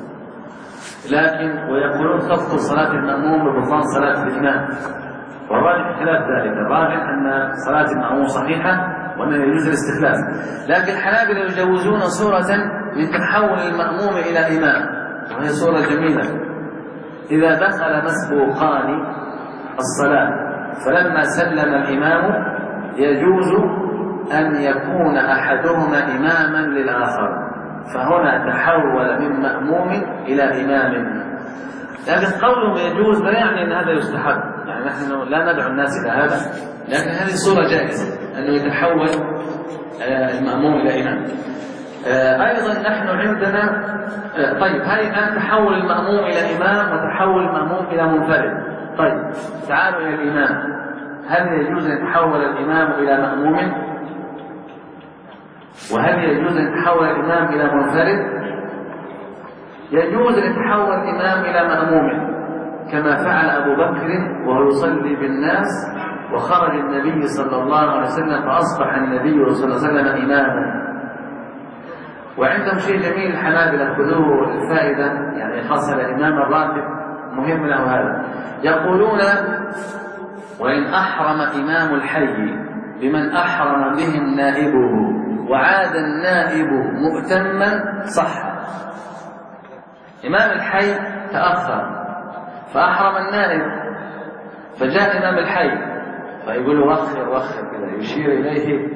لكن ويقولون تبطل صلاة المأموم ببطلان صلاة الإمام، والراجح خلاف ذلك. الراجح أن صلاة المأموم صحيحة وأنه يجوز الاستخلاف. لكن الحنابلة يجوزون صورة من تحول المأموم إلى إمام، وهي صورة جميلة. إذا دخل مسبوقان الصلاة فلما سلم الإمام يجوز أن يكون أحدهما إماما للآخر، فهنا تحول من مأموم إلى إمام. لكن قولهم يجوز لا يعني أن هذا يستحب، يعني نحن لا ندعو الناس إلى هذا، لكن هذه صورة جائزة أنه يتحول المأموم إلى إمام. أيضا نحن عندنا طيب هل الآن تحول المأموم إلى إمام وتحول المأموم إلى منفرد؟ طيب تعالوا إلى الإمام. هل يجوز أن يتحول الإمام إلى مأموم؟ وهل يجوز أن يتحول الإمام إلى منفرد؟ يجوز أن يتحول الإمام إلى مأموم كما فعل أبو بكر وهو يصلي بالناس وخرج النبي صلى الله عليه وسلم فأصبح النبي صلى الله عليه وسلم إماما. وعندهم شيء جميل الحنابلة خذوه الفائدة يعني خاصة الإمام الراتب مهم له هذا. يقولون وإن أحرم إمام الحي بمن أحرم بهم نائبه وعاد النائب مؤتما صح. إمام الحي تأخر فأحرم النائب فجاء إمام الحي فيقول وخر كذا يشير إليه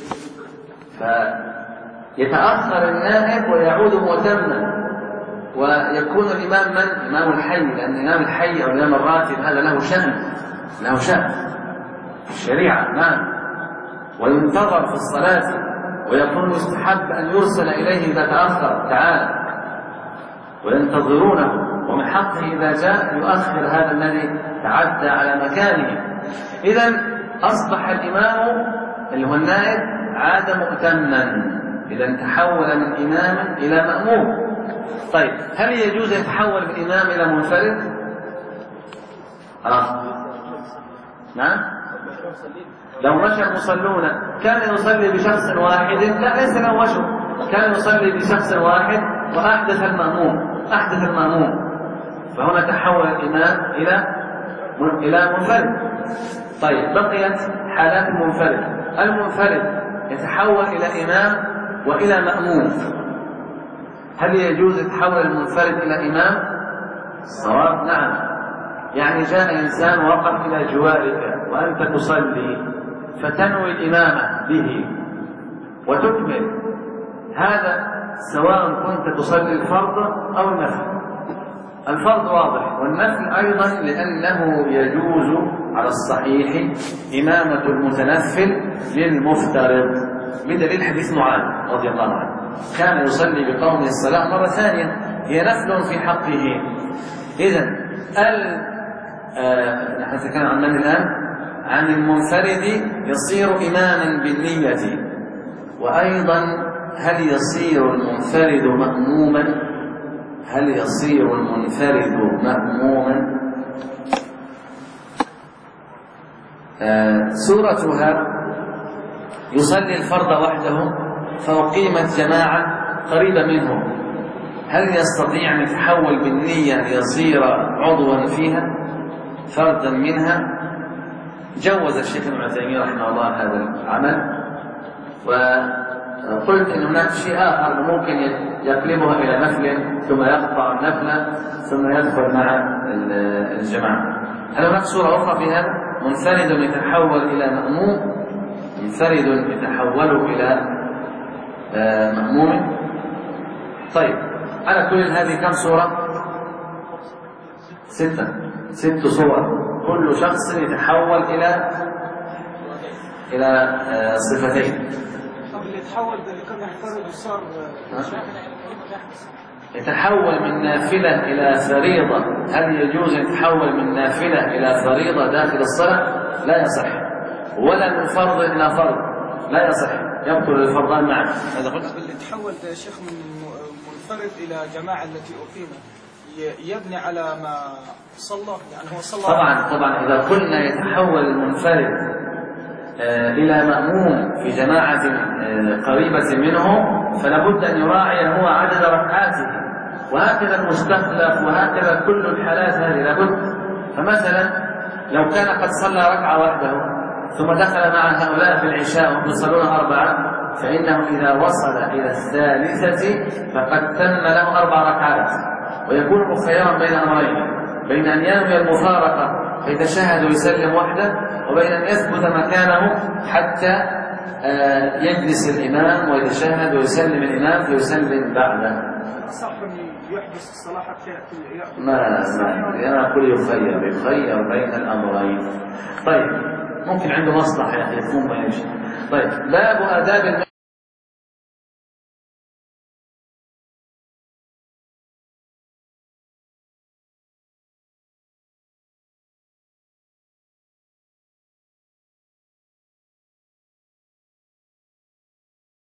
فيتأخر النائب ويعود مؤتما ويكون الإمام من؟ إمام الحي، لأن إمام الحي أو الإمام الراتب هذا له شأن في الشريعة نعم، وينتظر في الصلاة ويكون يستحب أن يرسل إليه إذا تأخر تعال وينتظرونه، ومن حقه إذا جاء يؤخر هذا الذي تعدى على مكانه. إذن أصبح الإمام اللي هو النائب عاد مؤتما، إذا تحول من إمام إلى مأموم. طيب هل يجوز أن يتحول من إمام إلى منفرد؟ نعم. لو مشى المصلون كان يصلي بشخص واحد لا ليس له وجه، كان يصلي بشخص واحد وأحدث المأموم فهنا تحول الإمام إلى منفرد. طيب بقيت حالات المنفرد يتحول إلى إمام وإلى مأموم. هل يجوز يتحول المنفرد إلى إمام؟ الصواب نعم. يعني جاء إنسان وقف إلى جوارك وأنت تصلي فتنوي الإمامة به وتكمل، هذا سواء كنت تصلي الفرض أو النفل. الفرض واضح، والنفل أيضا لأنه يجوز على الصحيح إمامة المتنفل للمفترض بدليل حديث معاذ رضي الله عنه كان يصلي بقومه الصلاة مرة ثانية هي نفل في حقه. إذن نحن نتكلم عن من الآن؟ عن المنفرد يصير إماما بالنية. وأيضا هل يصير المنفرد مأموما؟ سورتها يصلي الفرض وحده فأقيمت جماعة قريبة منه، هل يستطيع أن يتحول بالنية ليصير عضوا فيها فردا منها؟ جوز الشيخ ابن عثيمين رحمه الله هذا العمل، وقلت ان هناك شيء اخر ممكن يقلبها الى نفل ثم يقطع النفل ثم يدخل مع الجماعه. هل هناك صوره اخرى في هذا؟ منفرد يتحول الى مأموم، منفرد يتحول الى مأموم. طيب على كل هذه كم صوره؟ 6 صور، كل شخص يتحول إلى صفتين. طب اللي يتحول ده اللي كان يحترد وصار يتحول من نافلة إلى فريضة، هل يجوز أن يتحول من نافلة إلى فريضة داخل الصلاة؟ لا يصح. ولا من فرض إلى فرض لا يصح، يبطل الفرضان معا. هذا قلت اللي يتحول ده يا شيخ من منفرد إلى جماعة التي أقيمت يبني على ما صلى، يعني هو صلى. طبعا إذا قلنا يتحول المنفرد إلى مأموم في جماعة قريبة منه فلا بد أن يراعي هو عدد ركعاته، وهكذا المستخلف، وهكذا كل الحالات هذه لابد. فمثلا لو كان قد صلى ركعة وحده ثم دخل مع هؤلاء في العشاء وهم يصلون 4، فإنه إذا وصل إلى الثالثة فقد تم له 4 ركعات، ويكون مخيرا بين أمرين، بين أن ينوي المفارقة فيتشهد ويسلم وحده، وبين أن يثبت مكانه حتى يجلس الإمام ويتشهد ويسلم الإمام فيسلم بعده. صح أن يحدث الصلاة حتى يأتي ما أنا أقول يخير بين الأمرين. طيب ممكن عنده مصلحة يكون ما يمشي. طيب باب آداب